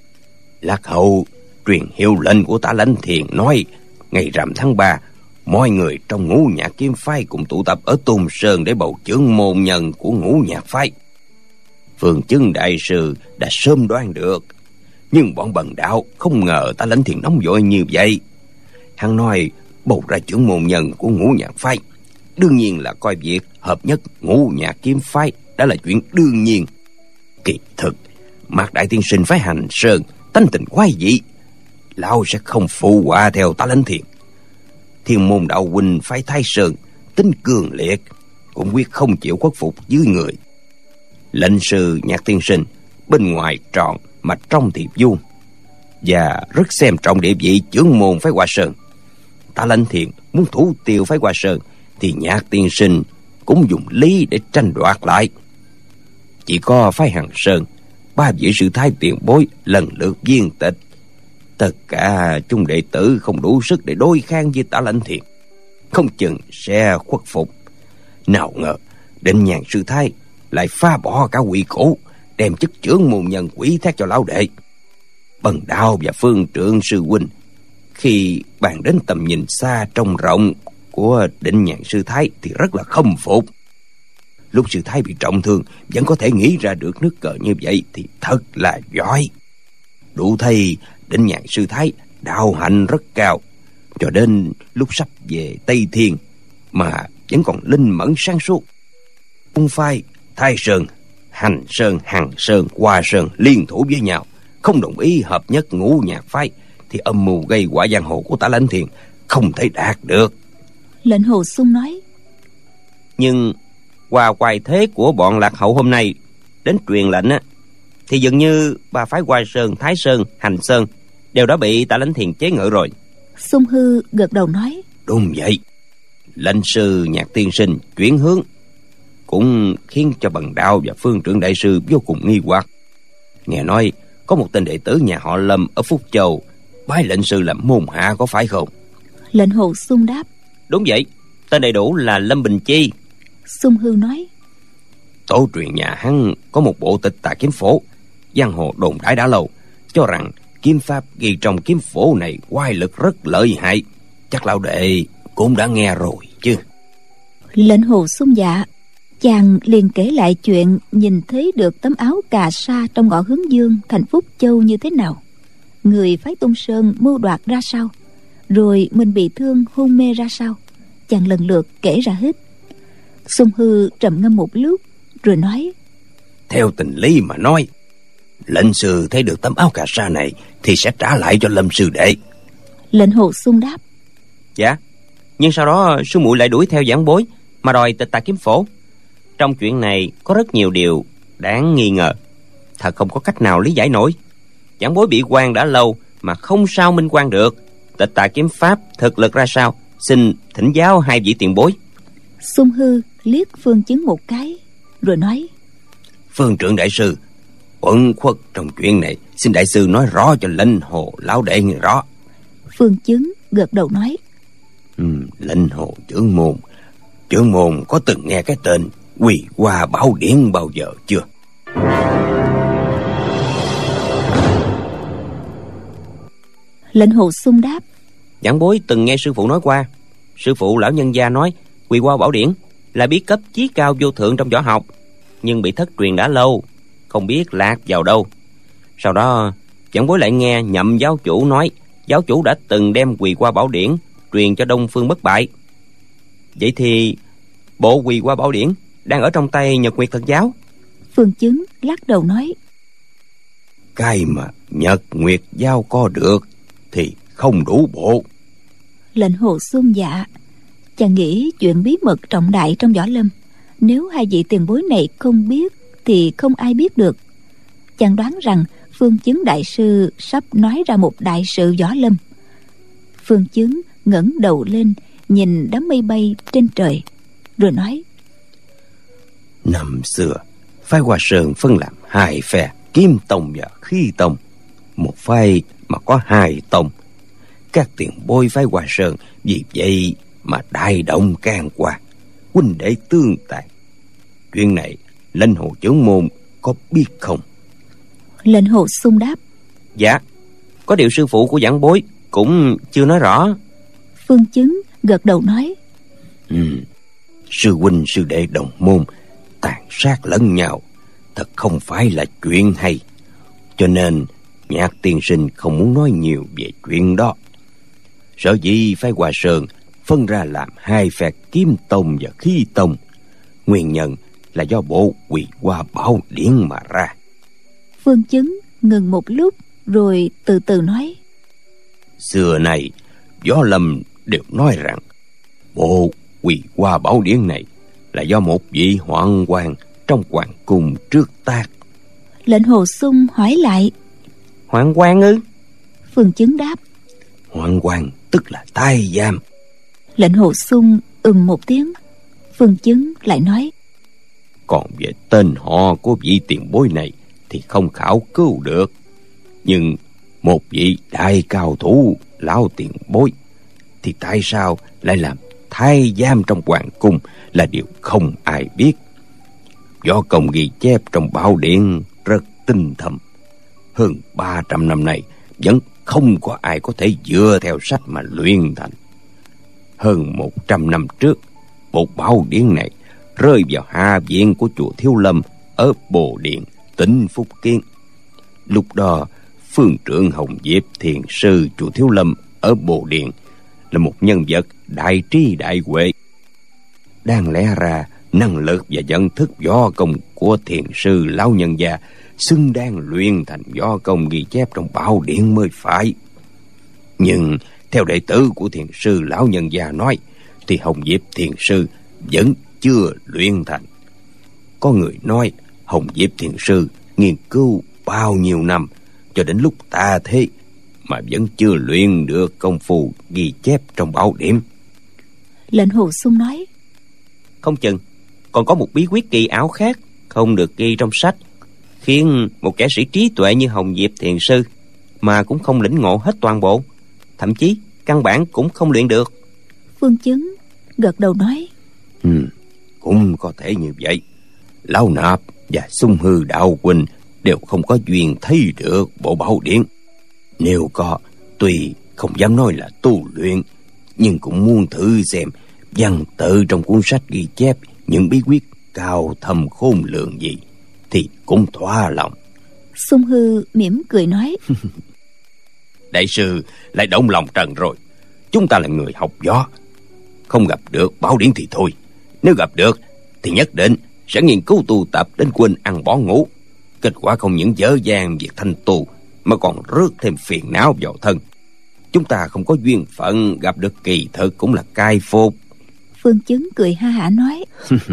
Lạc hậu truyền hiệu lệnh của Tả Lãnh Thiền nói, ngày rằm tháng ba, mọi người trong Ngũ Nhạc Kiếm phái cùng tụ tập ở Tôn Sơn để bầu trưởng môn nhân của Ngũ Nhạc phái. Phương Chứng đại sư đã sớm đoán được, nhưng bọn Bần đạo không ngờ Tả Lãnh Thiền nóng vội như vậy. Hắn nói bầu ra trưởng môn nhân của Ngũ Nhạc phái, đương nhiên là coi việc hợp nhất Ngũ Nhạc Kiếm phái đã là chuyện đương nhiên. Kỳ thực Mạc đại tiên sinh phái Hành Sơn tánh tình quái dị, lão sẽ không phụ họa theo Tả Lãnh Thiền. Thiên môn đạo huynh phái Thái Sơn tính cường liệt, cũng quyết không chịu khuất phục dưới người. Lệnh sư Nhạc tiên sinh bên ngoài tròn mà trong thì vuông, và rất xem trọng địa vị trưởng môn phái Hoa Sơn. Tả Lãnh Thiền muốn thủ tiêu phái Hoa Sơn thì Nhạc tiên sinh cũng dùng lý để tranh đoạt lại. Chỉ có phái Hàng Sơn, ba vị sư thái tiền bối lần lượt viên tịch, tất cả chúng đệ tử không đủ sức để đối kháng với Tả Lãnh Thiền, không chừng sẽ khuất phục. Nào ngờ Định Nhàn sư thái lại phá bỏ cả quỷ cũ, đem chức trưởng môn nhân quỷ thác cho lão đệ. Bần đạo và Phương Trượng sư huynh khi bàn đến tầm nhìn xa trông rộng của Định Nhàn sư thái thì rất là khâm phục. Lúc sư thái bị trọng thương vẫn có thể nghĩ ra được nước cờ như vậy thì thật là giỏi. Đủ thấy Định Nhàn sư thái đạo hạnh rất cao, cho đến lúc sắp về Tây Thiên mà vẫn còn linh mẫn sáng suốt. Ung phái Thái Sơn, Hành Sơn, Hằng Sơn, Hoa Sơn liên thủ với nhau, không đồng ý hợp nhất Ngũ Nhạc phái thì âm mưu gây họa giang hồ của Tả Lãnh Thiền không thể đạt được. Lệnh Hồ Xuân nói: Nhưng qua quài thế của bọn Lạc Hậu hôm nay đến truyền lệnh á, thì dường như ba phái Hoa Sơn, Thái Sơn, Hành Sơn đều đã bị Tả Lãnh Thiền chế ngự rồi. Xung Hư gật đầu nói: Đúng vậy. Lệnh sư Nhạc tiên sinh chuyển hướng cũng khiến cho Bần đạo và Phương Trượng đại sư vô cùng nghi hoặc. Nghe nói có một tên đệ tử nhà họ Lâm ở Phúc Châu bái lệnh sư làm môn hạ, có phải không? Lệnh Hồ Xuân đáp: Đúng vậy, tên đầy đủ là Lâm Bình Chi. Xung Hư nói: Tổ truyền nhà hắn có một bộ tịch Tà Kiếm Phổ, giang hồ đồn đãi đã lâu, cho rằng kiếm pháp ghi trong kiếm phổ này oai lực rất lợi hại. Chắc lão đệ cũng đã nghe rồi chứ? Lệnh Hồ Xuân dạ. Chàng liền kể lại chuyện nhìn thấy được tấm áo cà sa trong ngõ Hướng Dương thành Phúc Châu như thế nào, người phái Tung Sơn mưu đoạt ra sao, rồi mình bị thương hôn mê ra sao. Chàng lần lượt kể ra hết. Sung Hư trầm ngâm một lúc rồi nói: Theo tình lý mà nói, lệnh sư thấy được tấm áo cà sa này thì sẽ trả lại cho Lâm sư đệ. Lệnh Hồ Xung đáp: Dạ, nhưng sau đó sư muội lại đuổi theo giảng bối mà đòi tịch tà kiếm phổ. Trong chuyện này có rất nhiều điều đáng nghi ngờ, thật không có cách nào lý giải nổi. Giảng bối bị quan đã lâu mà không sao minh quan được. Tịch tà kiếm pháp thực lực ra sao, xin thỉnh giáo hai vị tiền bối. Sung Hư liếc Phương Chứng một cái rồi nói: Phương trưởng đại sư, uẩn khuất trong chuyện này, xin đại sư nói rõ cho Lệnh Hồ lão đệ nghe rõ. Phương Chứng gật đầu nói: ừ, Lệnh Hồ trưởng môn, trưởng môn có từng nghe cái tên Quỳ Hoa Bảo Điển bao giờ chưa? Lệnh Hồ Xung đáp: Giảng bối từng nghe sư phụ nói qua. Sư phụ lão nhân gia nói Quỳ Hoa Bảo Điển là bí cấp chí cao vô thượng trong võ học, nhưng bị thất truyền đã lâu, không biết lạc vào đâu. Sau đó giảng bối lại nghe Nhậm giáo chủ nói giáo chủ đã từng đem Quỳ Hoa Bảo Điển truyền cho Đông Phương Bất Bại. Vậy thì bộ Quỳ Hoa Bảo Điển đang ở trong tay Nhật Nguyệt Thần giáo. Phương Chứng lắc đầu nói: Cái mà Nhật Nguyệt giao có được thì không đủ bộ. Lệnh Hồ Xung dạ, chàng nghĩ chuyện bí mật trọng đại trong võ lâm, nếu hai vị tiền bối này không biết thì không ai biết được. Chàng đoán rằng Phương Chứng đại sư sắp nói ra một đại sự võ lâm. Phương Chứng ngẩng đầu lên nhìn đám mây bay trên trời rồi nói: Năm xưa phái Hoa Sơn phân làm hai phe, Kiếm Tông và Khí Tông. Một phái mà có hai tông, các tiền bối phái Hoa Sơn vì vậy mà đại động can qua, huynh đệ tương tàn. Chuyện này Lệnh Hồ trưởng môn có biết không? Lệnh Hồ Xung đáp: Dạ, có điều sư phụ của giảng bối cũng chưa nói rõ. Phương Chứng gật đầu nói: ừ, Sư huynh sư đệ đồng môn tàn sát lẫn nhau, thật không phải là chuyện hay. Cho nên Nhạc tiên sinh không muốn nói nhiều về chuyện đó. Sở dĩ phái Hoa Sơn phân ra làm hai phe Kiếm Tông và Khí Tông, nguyên nhân là do bộ Quỳ Hoa Bảo Điển mà ra. Phương Chứng ngừng một lúc rồi từ từ nói: Xưa này võ lâm đều nói rằng bộ Quỳ Hoa Bảo Điển này là do một vị hoạn quan trong hoàng cung trước tác. Lệnh Hồ Xung hỏi lại: Hoạn quan ư? Phương Chứng đáp: Hoạn quan tức là thái giám. Lệnh Hồ Xung ừm một tiếng. Phương Chứng lại nói: Còn về tên họ của vị tiền bối này thì không khảo cứu được, nhưng một vị đại cao thủ lão tiền bối thì tại sao lại làm thái giám trong hoàng cung là điều không ai biết. Võ công ghi chép trong bảo điển rất tinh thâm, hơn ba trăm năm nay vẫn không có ai có thể dựa theo sách mà luyện thành. Hơn một trăm năm trước, bộ bảo điển này rơi vào hạ viện của chùa Thiếu Lâm ở Bồ Điện, tỉnh Phúc Kiến. Lúc đó, phương trưởng Hồng Diệp thiền sư chùa Thiếu Lâm ở Bồ Điện là một nhân vật đại trí đại huệ. Đáng lẽ ra năng lực và nhận thức võ công của thiền sư lão nhân gia xứng đáng luyện thành võ công ghi chép trong bảo điển mới phải. Nhưng theo đệ tử của thiền sư lão nhân gia nói thì Hồng Diệp thiền sư vẫn chưa luyện thành. Có người nói Hồng Diệp thiền sư nghiên cứu bao nhiêu năm cho đến lúc ta thế mà vẫn chưa luyện được công phu ghi chép trong bảo điển. Lệnh Hồ Xung nói: Không chừng còn có một bí quyết kỳ ảo khác không được ghi trong sách, khiến một kẻ sĩ trí tuệ như Hồng Diệp thiền sư mà cũng không lĩnh ngộ hết toàn bộ, thậm chí căn bản cũng không luyện được. Phương Chứng gật đầu nói: Ừ, cũng có thể như vậy. Lão Nạp và Sung Hư đạo huynh đều không có duyên thấy được bộ bảo điển. Nếu có, tuy không dám nói là tu luyện, nhưng cũng muốn thử xem văn tự trong cuốn sách ghi chép những bí quyết cao thâm khôn lường gì thì cũng thỏa lòng. Sung Hư mỉm cười nói: Đại sư lại động lòng trần rồi. Chúng ta là người học võ, không gặp được bảo điển thì thôi, nếu gặp được thì nhất định sẽ nghiên cứu tu tập đến quên ăn bỏ ngủ. Kết quả không những dở dang việc thanh tu, mà còn rước thêm phiền não vào thân. Chúng ta không có duyên phận gặp được kỳ thực cũng là cai phục. Phương Chứng cười ha hả nói: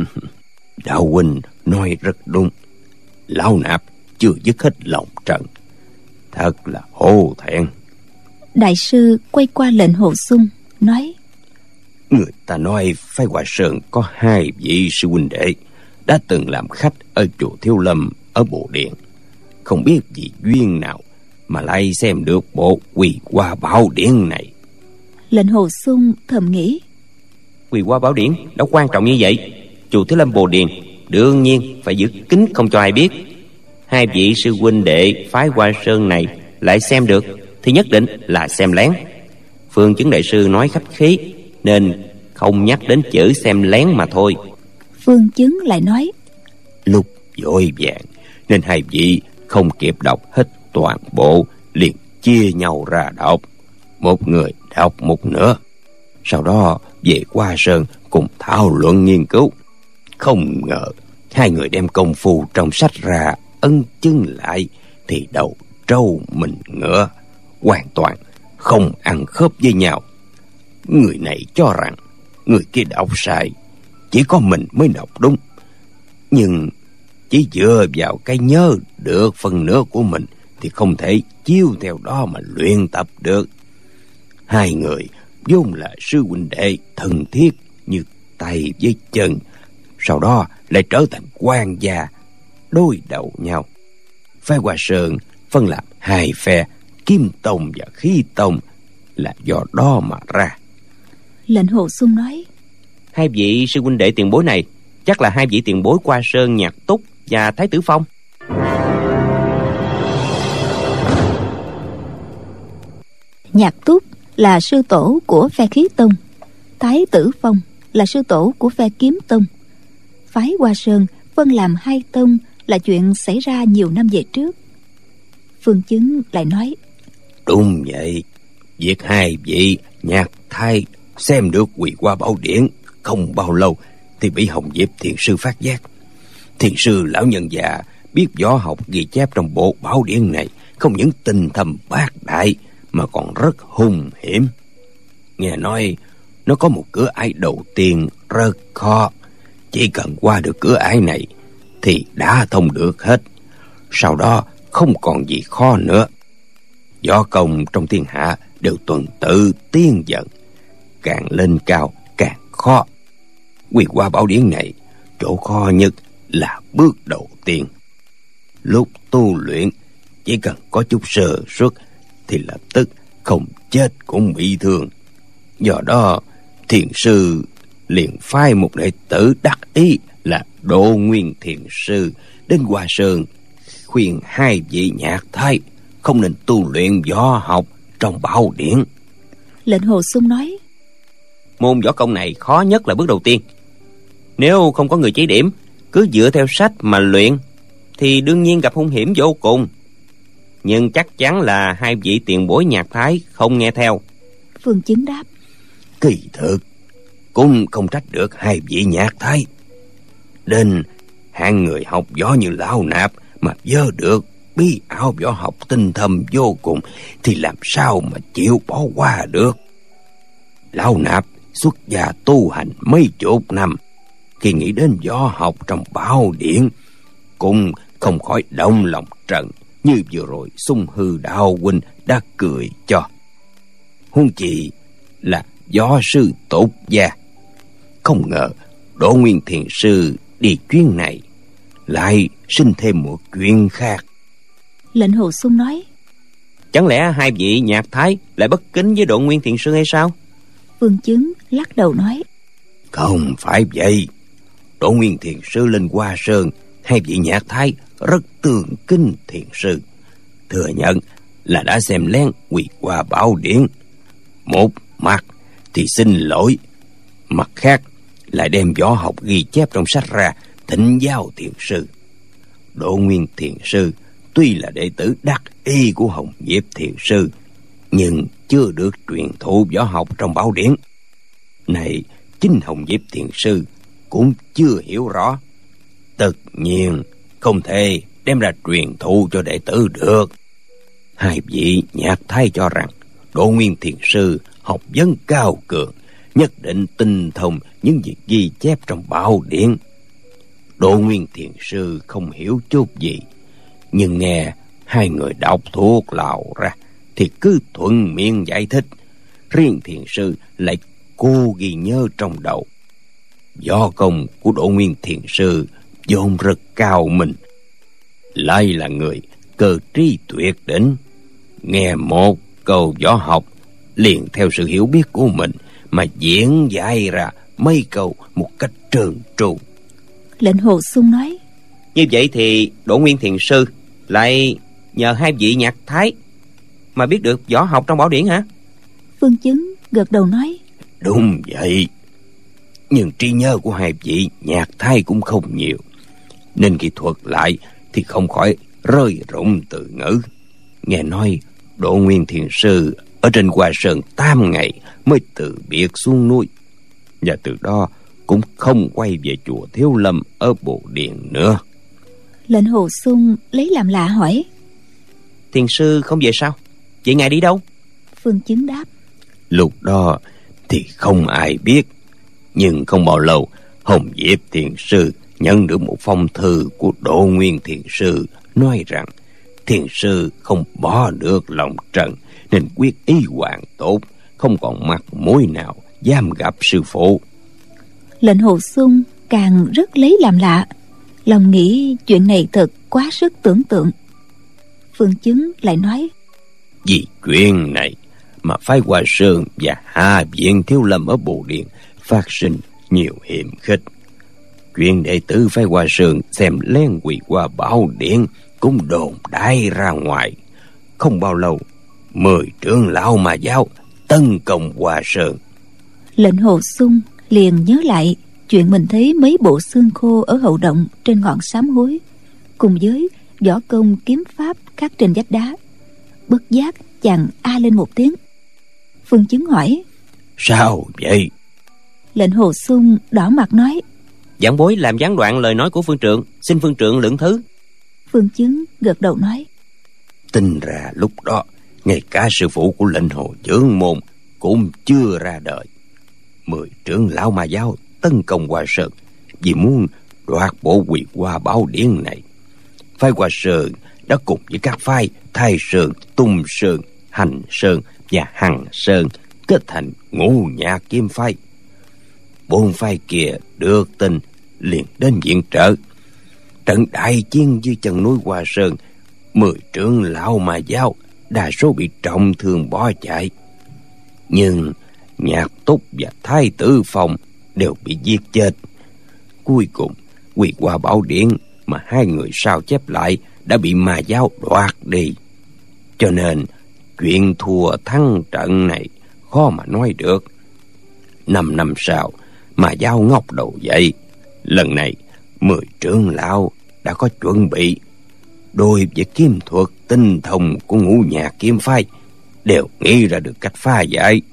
Đạo huynh nói rất đúng. Lão Nạp chưa dứt hết lòng trần, thật là hổ thẹn. Đại sư quay qua Lệnh Hồ Xung nói: Người ta nói phái Hoa Sơn có hai vị sư huynh đệ đã từng làm khách ở chùa Thiếu Lâm ở Bồ Điện. Không biết vì duyên nào mà lại xem được bộ Quỳ Hoa Bảo Điển này. Lệnh Hồ Xung thầm nghĩ: Quỳ Hoa Bảo Điển đâu quan trọng như vậy. Chùa Thiếu Lâm Bồ Điền đương nhiên phải giữ kín không cho ai biết. Hai vị sư huynh đệ phái Hoa Sơn này lại xem được thì nhất định là xem lén. Phương Chứng đại sư nói khách khí nên không nhắc đến chữ xem lén mà thôi. Phương Chứng lại nói: Lúc vội vàng nên hai vị không kịp đọc hết toàn bộ, liền chia nhau ra đọc. Một người đọc một nửa, sau đó về Hoa Sơn cùng thảo luận nghiên cứu. Không ngờ hai người đem công phu trong sách ra ân chứng lại thì đầu trâu mình ngựa, hoàn toàn không ăn khớp với nhau. Người này cho rằng người kia đọc sai, chỉ có mình mới đọc đúng. Nhưng chỉ dựa vào cái nhớ được phần nửa của mình thì không thể chiếu theo đó mà luyện tập được. Hai người vốn là sư huynh đệ thân thiết như tay với chân, sau đó lại trở thành quan gia, đối đầu nhau. Phái Hoa Sơn phân làm hai phe, Kim Tông và Khí Tông, là do đó mà ra. Lệnh Hồ Xung nói: Hai vị sư huynh đệ tiền bối này chắc là hai vị tiền bối Hoa Sơn Nhạc Túc và Thái Tử Phong. Nhạc Túc là sư tổ của phe Khí Tông, Thái Tử Phong là sư tổ của phe Kiếm Tông. Phái Hoa Sơn phân làm hai tông là chuyện xảy ra nhiều năm về trước. Phương Chứng lại nói: Đúng vậy, việc hai vị Nhạc Thái xem được Quỳ Hoa Bảo Điển không bao lâu thì bị Hồng Diệp thiền sư phát giác. Thiền sư lão nhân già biết võ học ghi chép trong bộ bảo điển này không những tinh thâm bát đại mà còn rất hung hiểm. Nghe nói nó có một cửa ải đầu tiên rất khó, chỉ cần qua được cửa ải này thì đã thông được hết, sau đó không còn gì khó nữa. Võ công trong thiên hạ đều tuần tự tiến dần, càng lên cao càng khó. Quỳ Hoa Bảo Điển này chỗ khó nhất là bước đầu tiên. Lúc tu luyện chỉ cần có chút sơ suất thì lập tức không chết cũng bị thương. Do đó thiền sư liền phái một đệ tử đắc ý là Độ Nguyên thiền sư đến Hoa Sơn khuyên hai vị Nhạc Thái không nên tu luyện võ học trong bảo điển. Lệnh Hồ Xung nói: Môn võ công này khó nhất là bước đầu tiên. Nếu không có người chỉ điểm, cứ dựa theo sách mà luyện thì đương nhiên gặp hung hiểm vô cùng. Nhưng chắc chắn là hai vị tiền bối Nhạc Thái không nghe theo. Phương Chứng đáp: Kỳ thực cũng không trách được hai vị Nhạc Thái. Đến hạng người học võ như Lão Nạp mà vơ được bí ảo võ học tinh thâm vô cùng thì làm sao mà chịu bỏ qua được. Lão Nạp xuất gia tu hành mấy chục năm, khi nghĩ đến võ học trong bảo điển cũng không khỏi động lòng trần, như vừa rồi Xung Hư đạo huynh đã cười cho. Huống chi là võ sư tốt gia. Không ngờ Đỗ Nguyên thiền sư đi chuyến này lại sinh thêm một chuyện khác. Lệnh Hồ Xung nói: Chẳng lẽ hai vị Nhạc Thái lại bất kính với Đỗ Nguyên thiền sư hay sao? Phương Chứng lắc đầu nói: Không phải vậy. Đỗ Nguyên thiền sư lên Hoa Sơn, hai vị Nhạc Thái rất tương kính thiền sư, thừa nhận là đã xem lén Quỳ Hoa Bảo Điển. Một mặt thì xin lỗi, mặt khác lại đem võ học ghi chép trong sách ra thỉnh giáo thiền sư. Đỗ Nguyên thiền sư tuy là đệ tử đắc y của Hồng Diệp thiền sư, nhưng chưa được truyền thụ võ học trong bảo điển. Này chính Hồng Diệp thiền sư cũng chưa hiểu rõ. Tất nhiên không thể đem ra truyền thụ cho đệ tử được. Hai vị Nhạc Thái cho rằng Đỗ Nguyên Thiền Sư học vấn cao cường, nhất định tinh thông những việc ghi chép trong Bảo Điện. Đỗ Nguyên Thiền Sư không hiểu chút gì, nhưng nghe hai người đọc thuộc lào ra thì cứ thuận miệng giải thích. Riêng Thiền Sư lại cố ghi nhớ trong đầu. Võ công của Đỗ Nguyên Thiền Sư vốn rất cao minh, lại là người cơ trí tuyệt đỉnh. Nghe một câu võ học liền theo sự hiểu biết của mình mà diễn giải ra mấy câu một cách trơn tru. Lệnh Hồ Xung nói: Như vậy thì Đỗ Nguyên Thiền Sư lại nhờ hai vị Nhạc Thái mà biết được võ học trong Bảo Điển hả? Phương Chứng gật đầu nói: Đúng vậy. Nhưng trí nhớ của hai vị Nhạc Thái cũng không nhiều, nên khi thuật lại thì không khỏi rơi rụng từ ngữ. Nghe nói Đỗ Nguyên Thiền Sư ở trên Hoa Sơn tám ngày mới từ biệt xuống núi, và từ đó cũng không quay về chùa Thiếu Lâm ở Bồ Điền nữa. Lệnh Hồ Xung lấy làm lạ hỏi: Thiền Sư không về sao? Vậy ngài đi đâu? Phương Chứng đáp: Lúc đó thì không ai biết, nhưng không bao lâu Hồng Diệp Thiền Sư nhận được một phong thư của Đỗ Nguyên Thiền Sư, nói rằng Thiền Sư không bỏ được lòng trần nên quyết ý hoàn tốt, không còn mặt mũi nào dám gặp sư phụ. Lệnh Hồ Xung càng rất lấy làm lạ, lòng nghĩ chuyện này thật quá sức tưởng tượng. Phương Chứng lại nói: Vì chuyện này mà phái Hoa Sơn và Hạ Viện Thiếu Lâm ở Bồ Điền phát sinh nhiều hiểm khích. Chuyện đệ tử phái Hoa Sơn xem lén quỳ qua Bảo Điện cũng đồn đại ra ngoài. Không bao lâu, mười trưởng lão mà giáo tấn công Hoa Sơn. Lệnh Hồ Xung liền nhớ lại chuyện mình thấy mấy bộ xương khô ở hậu động trên ngọn sám hối, cùng với võ công kiếm pháp khắc trên vách đá. Bất giác chàng a lên một tiếng. Phương Chứng hỏi: Sao vậy? Lệnh Hồ Xung đỏ mặt nói: Giảng bối làm gián đoạn lời nói của Phương Trượng, xin Phương Trượng lượng thứ. Phương Chứng gật đầu nói: Tính ra lúc đó ngay cả sư phụ của Lệnh Hồ Chưởng Môn cũng chưa ra đời. Mười trưởng lão ma giáo tấn công Hoa Sơn vì muốn đoạt bộ Quỳ Hoa Bảo Điển này. Phái Hoa Sơn đã cùng với các phái Thái Sơn, Tung Sơn, Hành Sơn và Hằng Sơn kết thành Ngũ Nhạc Kiếm phái. Bốn phái kia được tin liền đến viện trợ. Trận đại chiến dưới chân núi Hoa Sơn, mười trưởng lão ma giáo đa số bị trọng thương bỏ chạy, nhưng Nhạc Túc và Thái Tử Phong đều bị giết chết. Cuối cùng Quỳ Hoa Bảo Điển mà hai người sao chép lại đã bị ma giáo đoạt đi, cho nên chuyện thua thắng trận này khó mà nói được. Năm năm sau, ma giáo ngóc đầu dậy. Lần này mười trưởng lão đã có chuẩn bị. Đối với kiếm thuật tinh thông của Ngũ Nhạc Kiếm phái đều nghĩ ra được cách phá giải.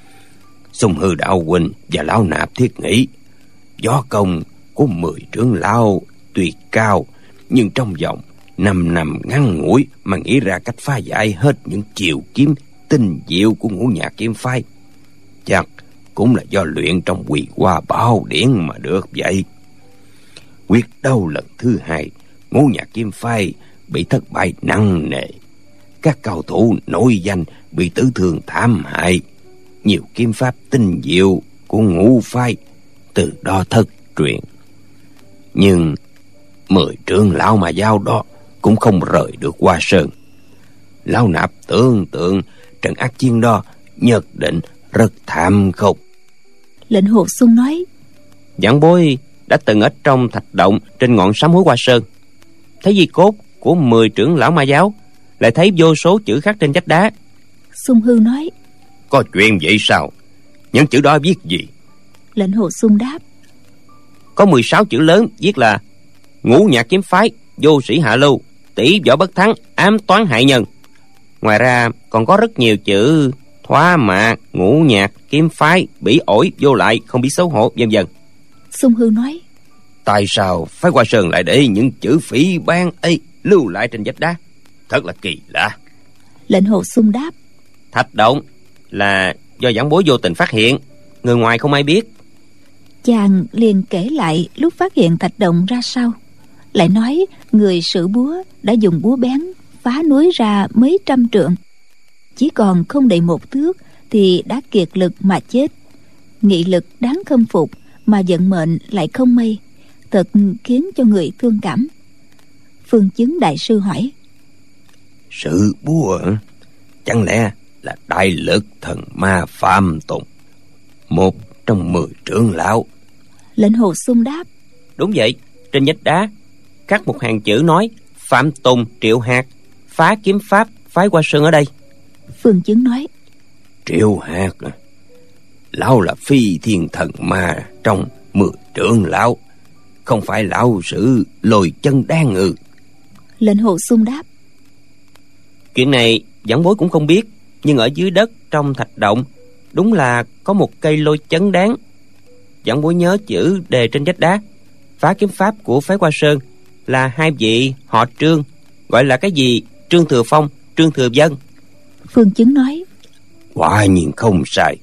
Sùng Hư đạo huynh và lão Nạp thiết nghĩ võ công của mười trưởng lão tuy cao, nhưng trong vòng năm năm ngắn ngủi mà nghĩ ra cách phá giải hết những chiều kiếm tinh diệu của Ngũ Nhạc Kiếm phái, chắc cũng là do luyện trong Quỳ Hoa Bảo Điển mà được vậy. Quyết đấu lần thứ hai, Ngũ Nhạc Kiếm phái bị thất bại nặng nề. Các cao thủ nổi danh bị tử thương thảm hại. Nhiều kiếm pháp tinh diệu của ngũ phái từ đó thất truyền. Nhưng mười trưởng lão mà giao đó cũng không rời được Hoa Sơn. Lão Nạp tưởng tượng trận ác chiến đó nhất định rất thảm khốc. Lệnh Hồ Xung nói: Giảng bối đã từng ở trong thạch động trên ngọn sám hối Hoa Sơn, thấy di cốt của mười trưởng lão ma giáo, lại thấy vô số chữ khắc trên vách đá. Sung Hư nói: Có chuyện vậy sao? Những chữ đó viết gì? Lệnh Hồ Xung đáp: Có mười sáu chữ lớn viết là Ngũ Nhạc Kiếm phái, vô sĩ hạ lưu, tỷ võ bất thắng, ám toán hại nhân. Ngoài ra còn có rất nhiều chữ thoá mạ, Ngũ Nhạc Kiếm phái, bỉ ổi, vô lại, không biết xấu hổ, vân vân. Xung Hư nói: Tại sao phái Hoa Sơn lại để những chữ phỉ báng ấy lưu lại trên vách đá? Thật là kỳ lạ. Lệnh Hồ Xung đáp: Thạch động là do giảng bối vô tình phát hiện, người ngoài không ai biết. Chàng liền kể lại lúc phát hiện thạch động ra sao, lại nói người sử búa đã dùng búa bén phá núi ra mấy trăm trượng, chỉ còn không đầy một thước thì đã kiệt lực mà chết. Nghị lực đáng khâm phục mà vận mệnh lại không may, thật khiến cho người thương cảm. Phương Chứng đại sư hỏi: Sử búa chẳng lẽ là đại lực thần ma Phạm Tùng, một trong mười trưởng lão? Lệnh Hồ Xung đáp: Đúng vậy, trên vách đá khắc một hàng chữ nói Phạm Tùng Triệu Hạt phá kiếm pháp phái Hoa Sơn ở đây. Phương Chứng nói: Triệu Hạt, lão là phi thiên thần ma trong mười trưởng lão, không phải lão sử Lôi Chân Đan ư? Lệnh Hồ Xung đáp: Chuyện này giảng bối cũng không biết, nhưng ở dưới đất trong thạch động đúng là có một cây lôi chấn đáng. Giảng bối nhớ chữ đề trên vách đá phá kiếm pháp của phái Hoa Sơn là hai vị họ Trương, gọi là cái gì Trương Thừa Phong, Trương Thừa Vân. Phương Chứng nói: Quả nhiên không sai.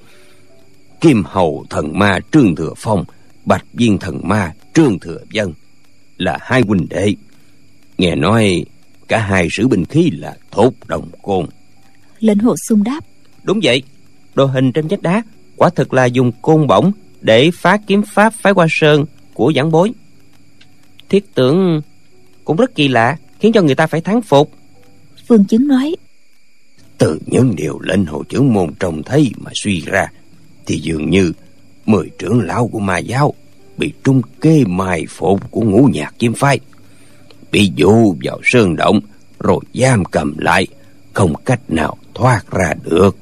Kim Hầu thần ma Trương Thừa Phong, Bạch Viên thần ma Trương Thừa Vân là hai huynh đệ. Nghe nói cả hai sử binh khí là thốt đồng côn. Lệnh Hồ Xung đáp: Đúng vậy, đồ hình trên vách đá quả thực là dùng côn bổng để phá kiếm pháp phái Hoa Sơn của giảng bối. Thiết tưởng cũng rất kỳ lạ, khiến cho người ta phải thán phục. Phương Chứng nói: Từ những điều lệnh Hồ trưởng môn trông thấy mà suy ra, thì dường như mười trưởng lão của ma giáo bị trung kê mai phục của Ngũ Nhạc Kiếm phái, bị dụ vào sơn động rồi giam cầm lại, không cách nào thoát ra được.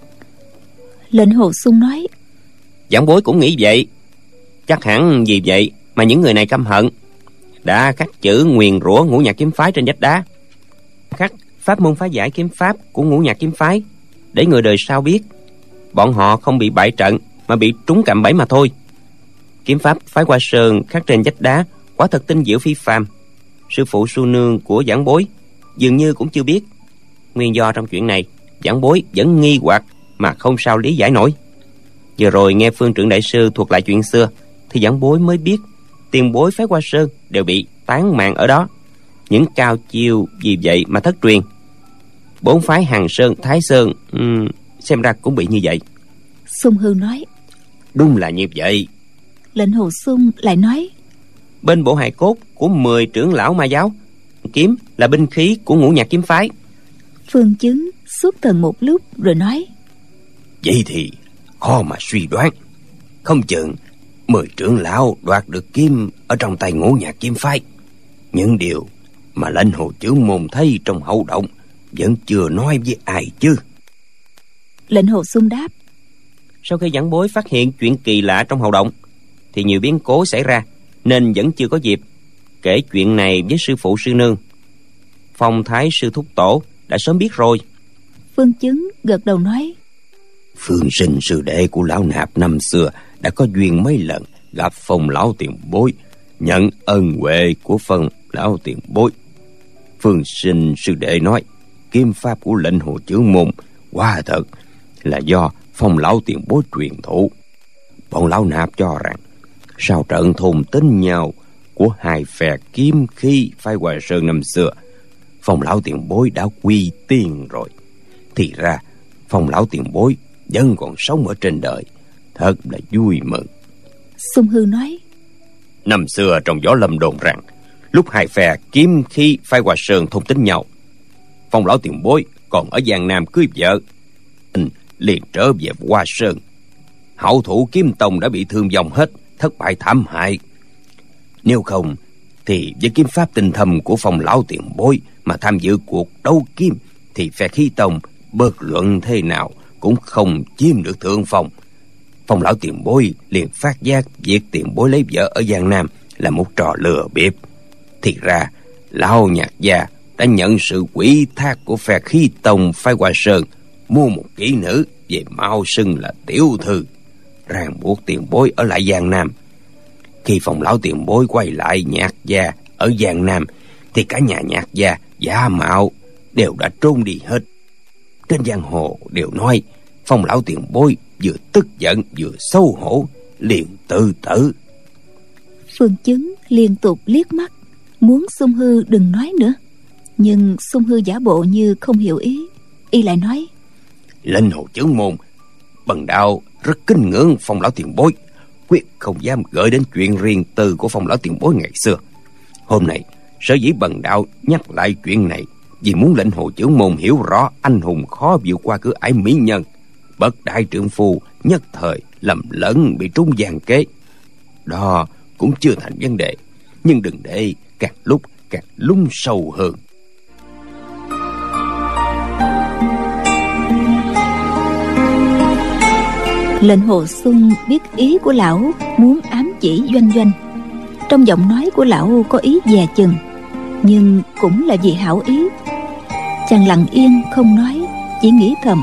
Lệnh Hồ Xung nói: Giảng bối cũng nghĩ vậy. Chắc hẳn vì vậy mà những người này căm hận, đã khắc chữ nguyền rủa Ngũ Nhạc Kiếm phái trên vách đá, khắc pháp môn phá giải kiếm pháp của Ngũ Nhạc Kiếm phái, để người đời sau biết bọn họ không bị bại trận mà bị trúng cạm bẫy mà thôi. Kiếm pháp phái Hoa Sơn khắc trên vách đá quả thật tinh diệu phi phàm. Sư phụ Su Nương của giảng bối dường như cũng chưa biết. Nguyên do trong chuyện này giảng bối vẫn nghi hoặc mà không sao lý giải nổi. Vừa rồi nghe Phương Trưởng đại sư thuật lại chuyện xưa thì giảng bối mới biết tiền bối phái Hoa Sơn đều bị tán mạng ở đó. Những cao chiêu vì vậy mà thất truyền. Bốn phái Hằng Sơn, Thái Sơn um, xem ra cũng bị như vậy. Xung Hư nói: Đúng là như vậy. Lệnh Hồ Xung lại nói: Bên bộ hài cốt của mười trưởng lão ma giáo, kiếm là binh khí của Ngũ Nhạc Kiếm phái. Phương Chứng xuất thần một lúc rồi nói: Vậy thì khó mà suy đoán. Không chừng mười trưởng lão đoạt được kiếm ở trong tay Ngũ Nhạc Kiếm phái. Những điều mà lệnh Hồ trưởng môn thấy trong hậu động vẫn chưa nói với ai chứ. Lệnh Hồ Xung đáp: Sau khi giảng bối phát hiện chuyện kỳ lạ trong hậu động thì nhiều biến cố xảy ra, nên vẫn chưa có dịp kể chuyện này với sư phụ sư nương. Phong thái sư thúc tổ đã sớm biết rồi. Phương Chứng gật đầu nói: Phương sinh sư đệ của lão nạp năm xưa đã có duyên mấy lần gặp Phong lão tiền bối, nhận ân huệ của Phong lão tiền bối. Phương sinh sư đệ nói kiếm pháp của lệnh Hồ trưởng môn quả thật là do Phong lão tiền bối truyền thụ. Bọn lão nạp cho rằng sau trận thôn tính nhau của hai phe kiếm khí phái Hoa Sơn năm xưa, Phong lão tiền bối đã quy tiên rồi. Thì ra Phong lão tiền bối vẫn còn sống ở trên đời, thật là vui mừng. Xung Hư nói: Năm xưa trong gió lâm đồn rằng lúc hai phe kiếm khí phái Hoa Sơn thông tính nhau, Phong lão tiền bối còn ở Giang Nam cưới vợ, anh liền trở về Hoa Sơn. Hậu thủ kiếm tông đã bị thương vong hết, thất bại thảm hại. Nếu không thì với kiếm pháp tinh thâm của Phong lão tiền bối mà tham dự cuộc đấu kiếm, thì phe khí tông bất luận thế nào cũng không chiếm được thượng phong. Phong lão tiền bối liền phát giác việc tiền bối lấy vợ ở Giang Nam là một trò lừa bịp. Thì ra lão nhạc gia đã nhận sự quỹ thác của phe khí tông phái Hoa Sơn, mua một kỹ nữ về mạo xưng là tiểu thư, ràng buộc tiền bối ở lại Giang Nam. Khi Phong lão tiền bối quay lại Nhạc gia ở Giang Nam thì cả nhà Nhạc gia, Giả Mạo đều đã trốn đi hết. Trên giang hồ đều nói Phong lão tiền bối vừa tức giận vừa xấu hổ liền tự tử. Phương Chứng liên tục liếc mắt, muốn Xung Hư đừng nói nữa, nhưng Xung Hư giả bộ như không hiểu ý. Y lại nói: Lệnh hồ chưởng môn, bần đạo rất kính ngưỡng Phong lão tiền bối, quyết không dám gợi đến chuyện riêng tư của Phong lão tiền bối ngày xưa. Hôm nay sở dĩ bần đạo nhắc lại chuyện này vì muốn lệnh hồ chưởng môn hiểu rõ anh hùng khó vượt qua cửa ải mỹ nhân. Bất đại trượng phu nhất thời lầm lẫn bị trúng gian kế, đó cũng chưa thành vấn đề, nhưng đừng để càng lúc càng lún sâu hơn. Lệnh hồ Xuân biết ý của lão muốn ám chỉ Doanh Doanh. Trong giọng nói của lão có ý dè chừng, nhưng cũng là vì hảo ý. Chàng lặng yên không nói, chỉ nghĩ thầm: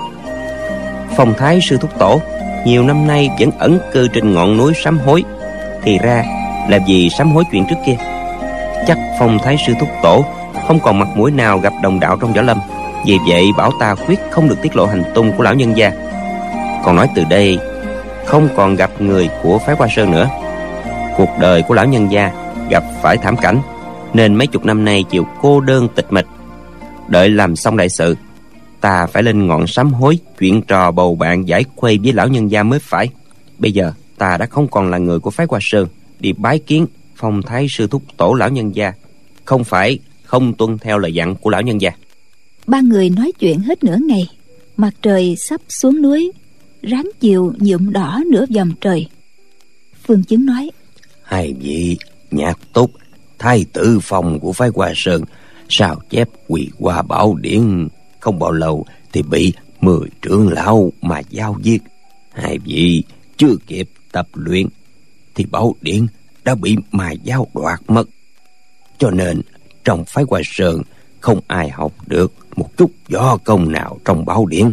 Phong thái sư thúc tổ nhiều năm nay vẫn ẩn cư trên ngọn núi sám hối, thì ra là vì sám hối chuyện trước kia. Chắc Phong thái sư thúc tổ không còn mặt mũi nào gặp đồng đạo trong võ lâm, vì vậy bảo ta quyết không được tiết lộ hành tung của lão nhân gia. Còn nói từ đây không còn gặp người của phái Hoa Sơn nữa. Cuộc đời của lão nhân gia gặp phải thảm cảnh, nên mấy chục năm nay chịu cô đơn tịch mịch. Đợi làm xong đại sự, ta phải lên ngọn sám hối chuyện trò bầu bạn giải khuây với lão nhân gia mới phải. Bây giờ ta đã không còn là người của phái Hoa Sơn, đi bái kiến Phong thái sư thúc tổ lão nhân gia không phải không tuân theo lời dặn của lão nhân gia. Ba người nói chuyện hết nửa ngày, mặt trời sắp xuống núi, ráng chiều nhuộm đỏ nửa vòng trời. Phương Chứng nói: Hai vị Nhạc Túc, thái tử Phong của phái Hoa Sơn sao chép Quỳ Hoa Bảo Điển không bao lâu thì bị mười trưởng lão mà giao giết. Hai vị chưa kịp tập luyện thì Bảo Điển đã bị mà giao đoạt mất, cho nên trong phái Hoa Sơn không ai học được một chút võ công nào trong Bảo Điển.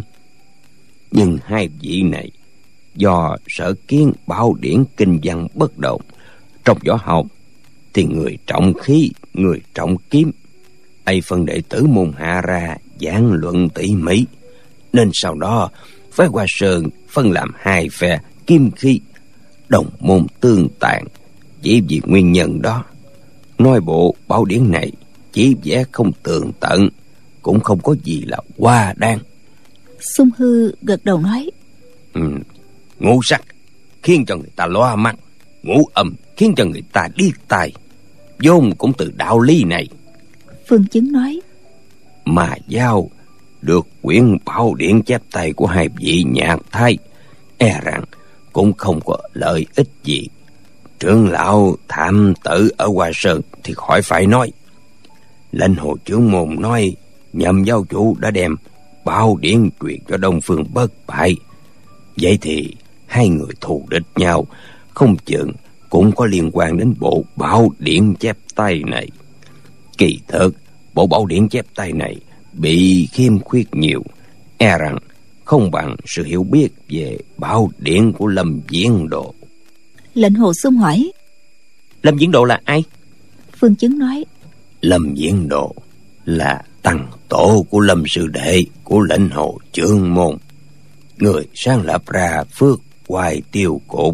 Nhưng hai vị này do sở kiến Bảo Điển kinh văn bất động, trong võ học thì người trọng khí, người trọng kiếm, ấy phân đệ tử môn hạ ra giảng luận tỉ mỉ, nên sau đó phái Hoa Sơn phân làm hai phe kim khí, đồng môn tương tàn. Chỉ vì nguyên nhân đó, nói bộ Bảo Điển này chỉ vẽ không tường tận, cũng không có gì là hoa đan. Xung Hư gật đầu nói: ừ, Ngũ sắc khiến cho người ta loa mắt, ngũ âm khiến cho người ta điếc tai, vốn cũng từ đạo lý này. Phương Chứng nói: Mà giao được quyển Bảo Điển chép tay của hai vị Nhạc thái, e rằng cũng không có lợi ích gì. Trưởng lão thảm tử ở Hoa Sơn thì khỏi phải nói. Lệnh hồ chưởng môn nói Nhậm giáo chủ đã đem Bảo Điển truyền cho Đông Phương Bất Bại. Vậy thì hai người thù địch nhau, không chừng cũng có liên quan đến bộ Bảo Điển chép tay này. Kỳ thực bộ Bảo Điển chép tay này bị khiêm khuyết nhiều, e rằng không bằng sự hiểu biết về Bảo Điển của Lâm Diễn Độ. Lệnh hồ Xung hỏi: Lâm Diễn Độ là ai? Phương Chứng nói: Lâm Diễn Độ là tăng tổ của Lâm sư đệ của lệnh hồ chưởng môn, người sáng lập ra Phước Hoài Tiêu Cột,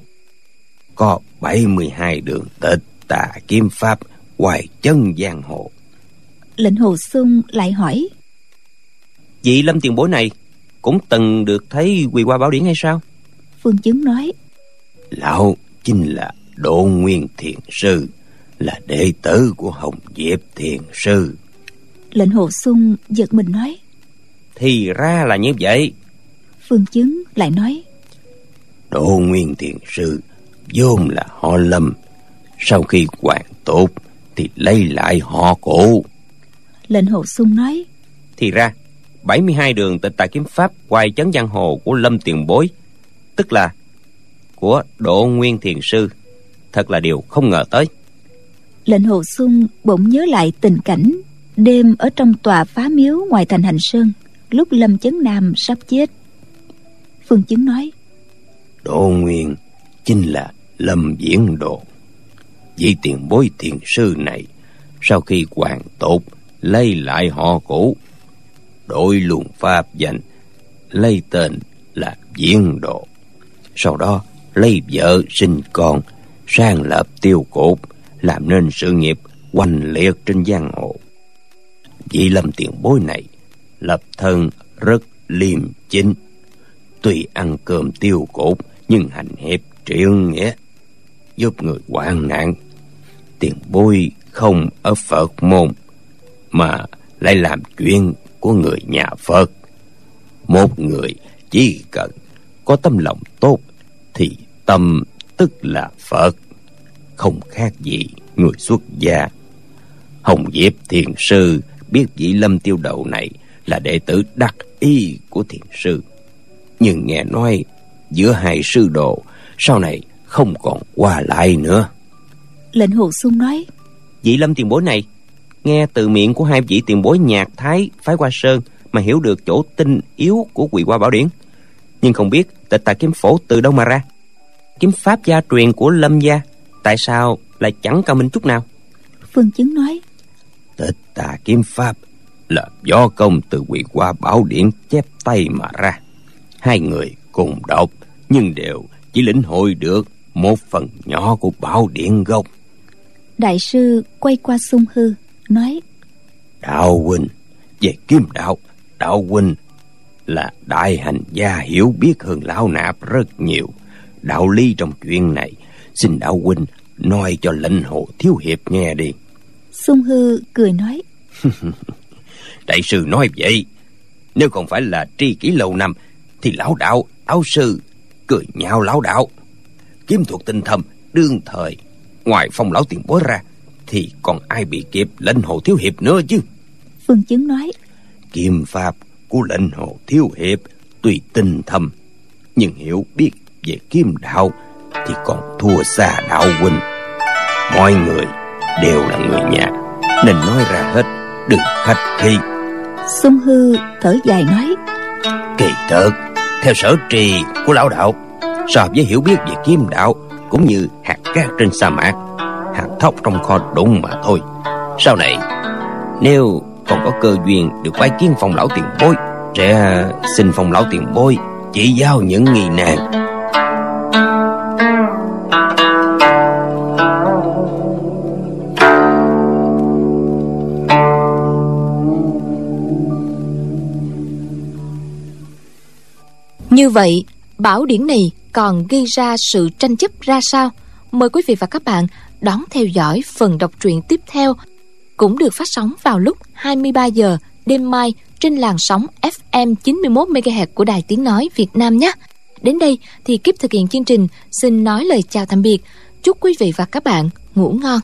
có bảy mươi hai đường tịch tà kiếm pháp hoài chân giang hồ. Lệnh hồ Xung lại hỏi: Vị Lâm tiền bối này cũng từng được thấy Quỳ Hoa Bảo Điển hay sao? Phương Chứng nói: Lão chính là Độ Nguyên Thiền Sư, là đệ tử của Hồng Diệp Thiền Sư. Lệnh hồ Xung giật mình nói: Thì ra là như vậy. Phương Chứng lại nói: Độ Nguyên Thiền Sư vốn là họ Lâm, sau khi hoàn tốt thì lấy lại họ Cổ. Lệnh hồ Xung nói: Thì ra bảy mươi hai đường tịch tà kiếm pháp hoài chấn giang hồ của Lâm tiền bối, tức là của Độ Nguyên Thiền Sư, thật là điều không ngờ tới. Lệnh hồ Xung bỗng nhớ lại tình cảnh đêm ở trong tòa phá miếu ngoài thành Hành Sơn, lúc Lâm Chấn Nam sắp chết. Phương Chứng nói: Độ Nguyên chính là Lâm Diễn Độ, vị tiền bối thiền sư này sau khi hoàn tột lấy lại họ cũ, đổi luồng pháp danh, lấy tên là Viên Độ. Sau đó lấy vợ sinh con, sang lập Tiêu Cột, làm nên sự nghiệp oanh liệt trên giang hồ. Vị Lâm tiền bối này lập thân rất liêm chính, tuy ăn cơm tiêu cột nhưng hành hiệp trượng nghĩa, giúp người hoạn nạn. Tiền bối không ở Phật môn mà lại làm chuyện của người nhà Phật. Một người chỉ cần có tâm lòng tốt thì tâm tức là Phật, không khác gì người xuất gia. Hồng Diệp thiền sư biết vị Lâm Tiêu Đầu này là đệ tử đắc ý của thiền sư, nhưng nghe nói giữa hai sư đồ sau này không còn qua lại nữa. Lệnh Hồ Xuân nói: Vị Lâm tiền bối này nghe từ miệng của hai vị tiền bối Nhạc Thái phái Hoa Sơn mà hiểu được chỗ tinh yếu của Quỳ Hoa Bảo Điển, nhưng không biết Tịch Tà Kiếm Phổ từ đâu mà ra. Kiếm pháp gia truyền của Lâm gia tại sao lại chẳng cao minh chút nào? Phương Chứng nói: Tịch Tà Kiếm Pháp là võ công từ Quỳ Hoa Bảo Điển chép tay mà ra. Hai người cùng đọc nhưng đều chỉ lĩnh hội được một phần nhỏ của Bảo Điển gốc. Đại sư quay qua Xung Hư nói: Đạo huynh, về kiếm đạo, đạo huynh là đại hành gia, hiểu biết hơn lão nạp rất nhiều. Đạo lý trong chuyện này xin đạo huynh nói cho Lệnh Hồ thiếu hiệp nghe đi. Xung Hư cười nói: Đại sư nói vậy, nếu không phải là tri kỷ lâu năm thì lão đạo, áo sư cười nhạo lão đạo. Kiếm thuật tinh thâm đương thời, ngoài Phong lão tiền bối ra thì còn ai bị kịp Lệnh Hồ thiếu hiệp nữa chứ? Phương Chứng nói: Kiếm pháp của Lệnh Hồ thiếu hiệp tuy tinh thâm, nhưng hiểu biết về kiếm đạo thì còn thua xa đạo huynh. Mọi người đều là người nhà nên nói ra hết, đừng khách khí. Xung Hư thở dài nói: Kỳ thực theo sở trì của lão đạo, so với hiểu biết về kiếm đạo cũng như hạt cát trên sa mạc, hạt thóc trong kho đụng mà thôi. Sau này nếu còn có cơ duyên được bái kiến Phong lão tiền bối, sẽ xin Phong lão tiền bối chỉ giáo những nghi nan. Như vậy, bảo điển này còn gây ra sự tranh chấp ra sao? Mời quý vị và các bạn đón theo dõi phần đọc truyện tiếp theo, cũng được phát sóng vào lúc hai mươi ba giờ đêm mai trên làn sóng ép em chín mươi mốt mê ga héc của Đài Tiếng Nói Việt Nam nhé. Đến đây thì kíp thực hiện chương trình xin nói lời chào tạm biệt. Chúc quý vị và các bạn ngủ ngon.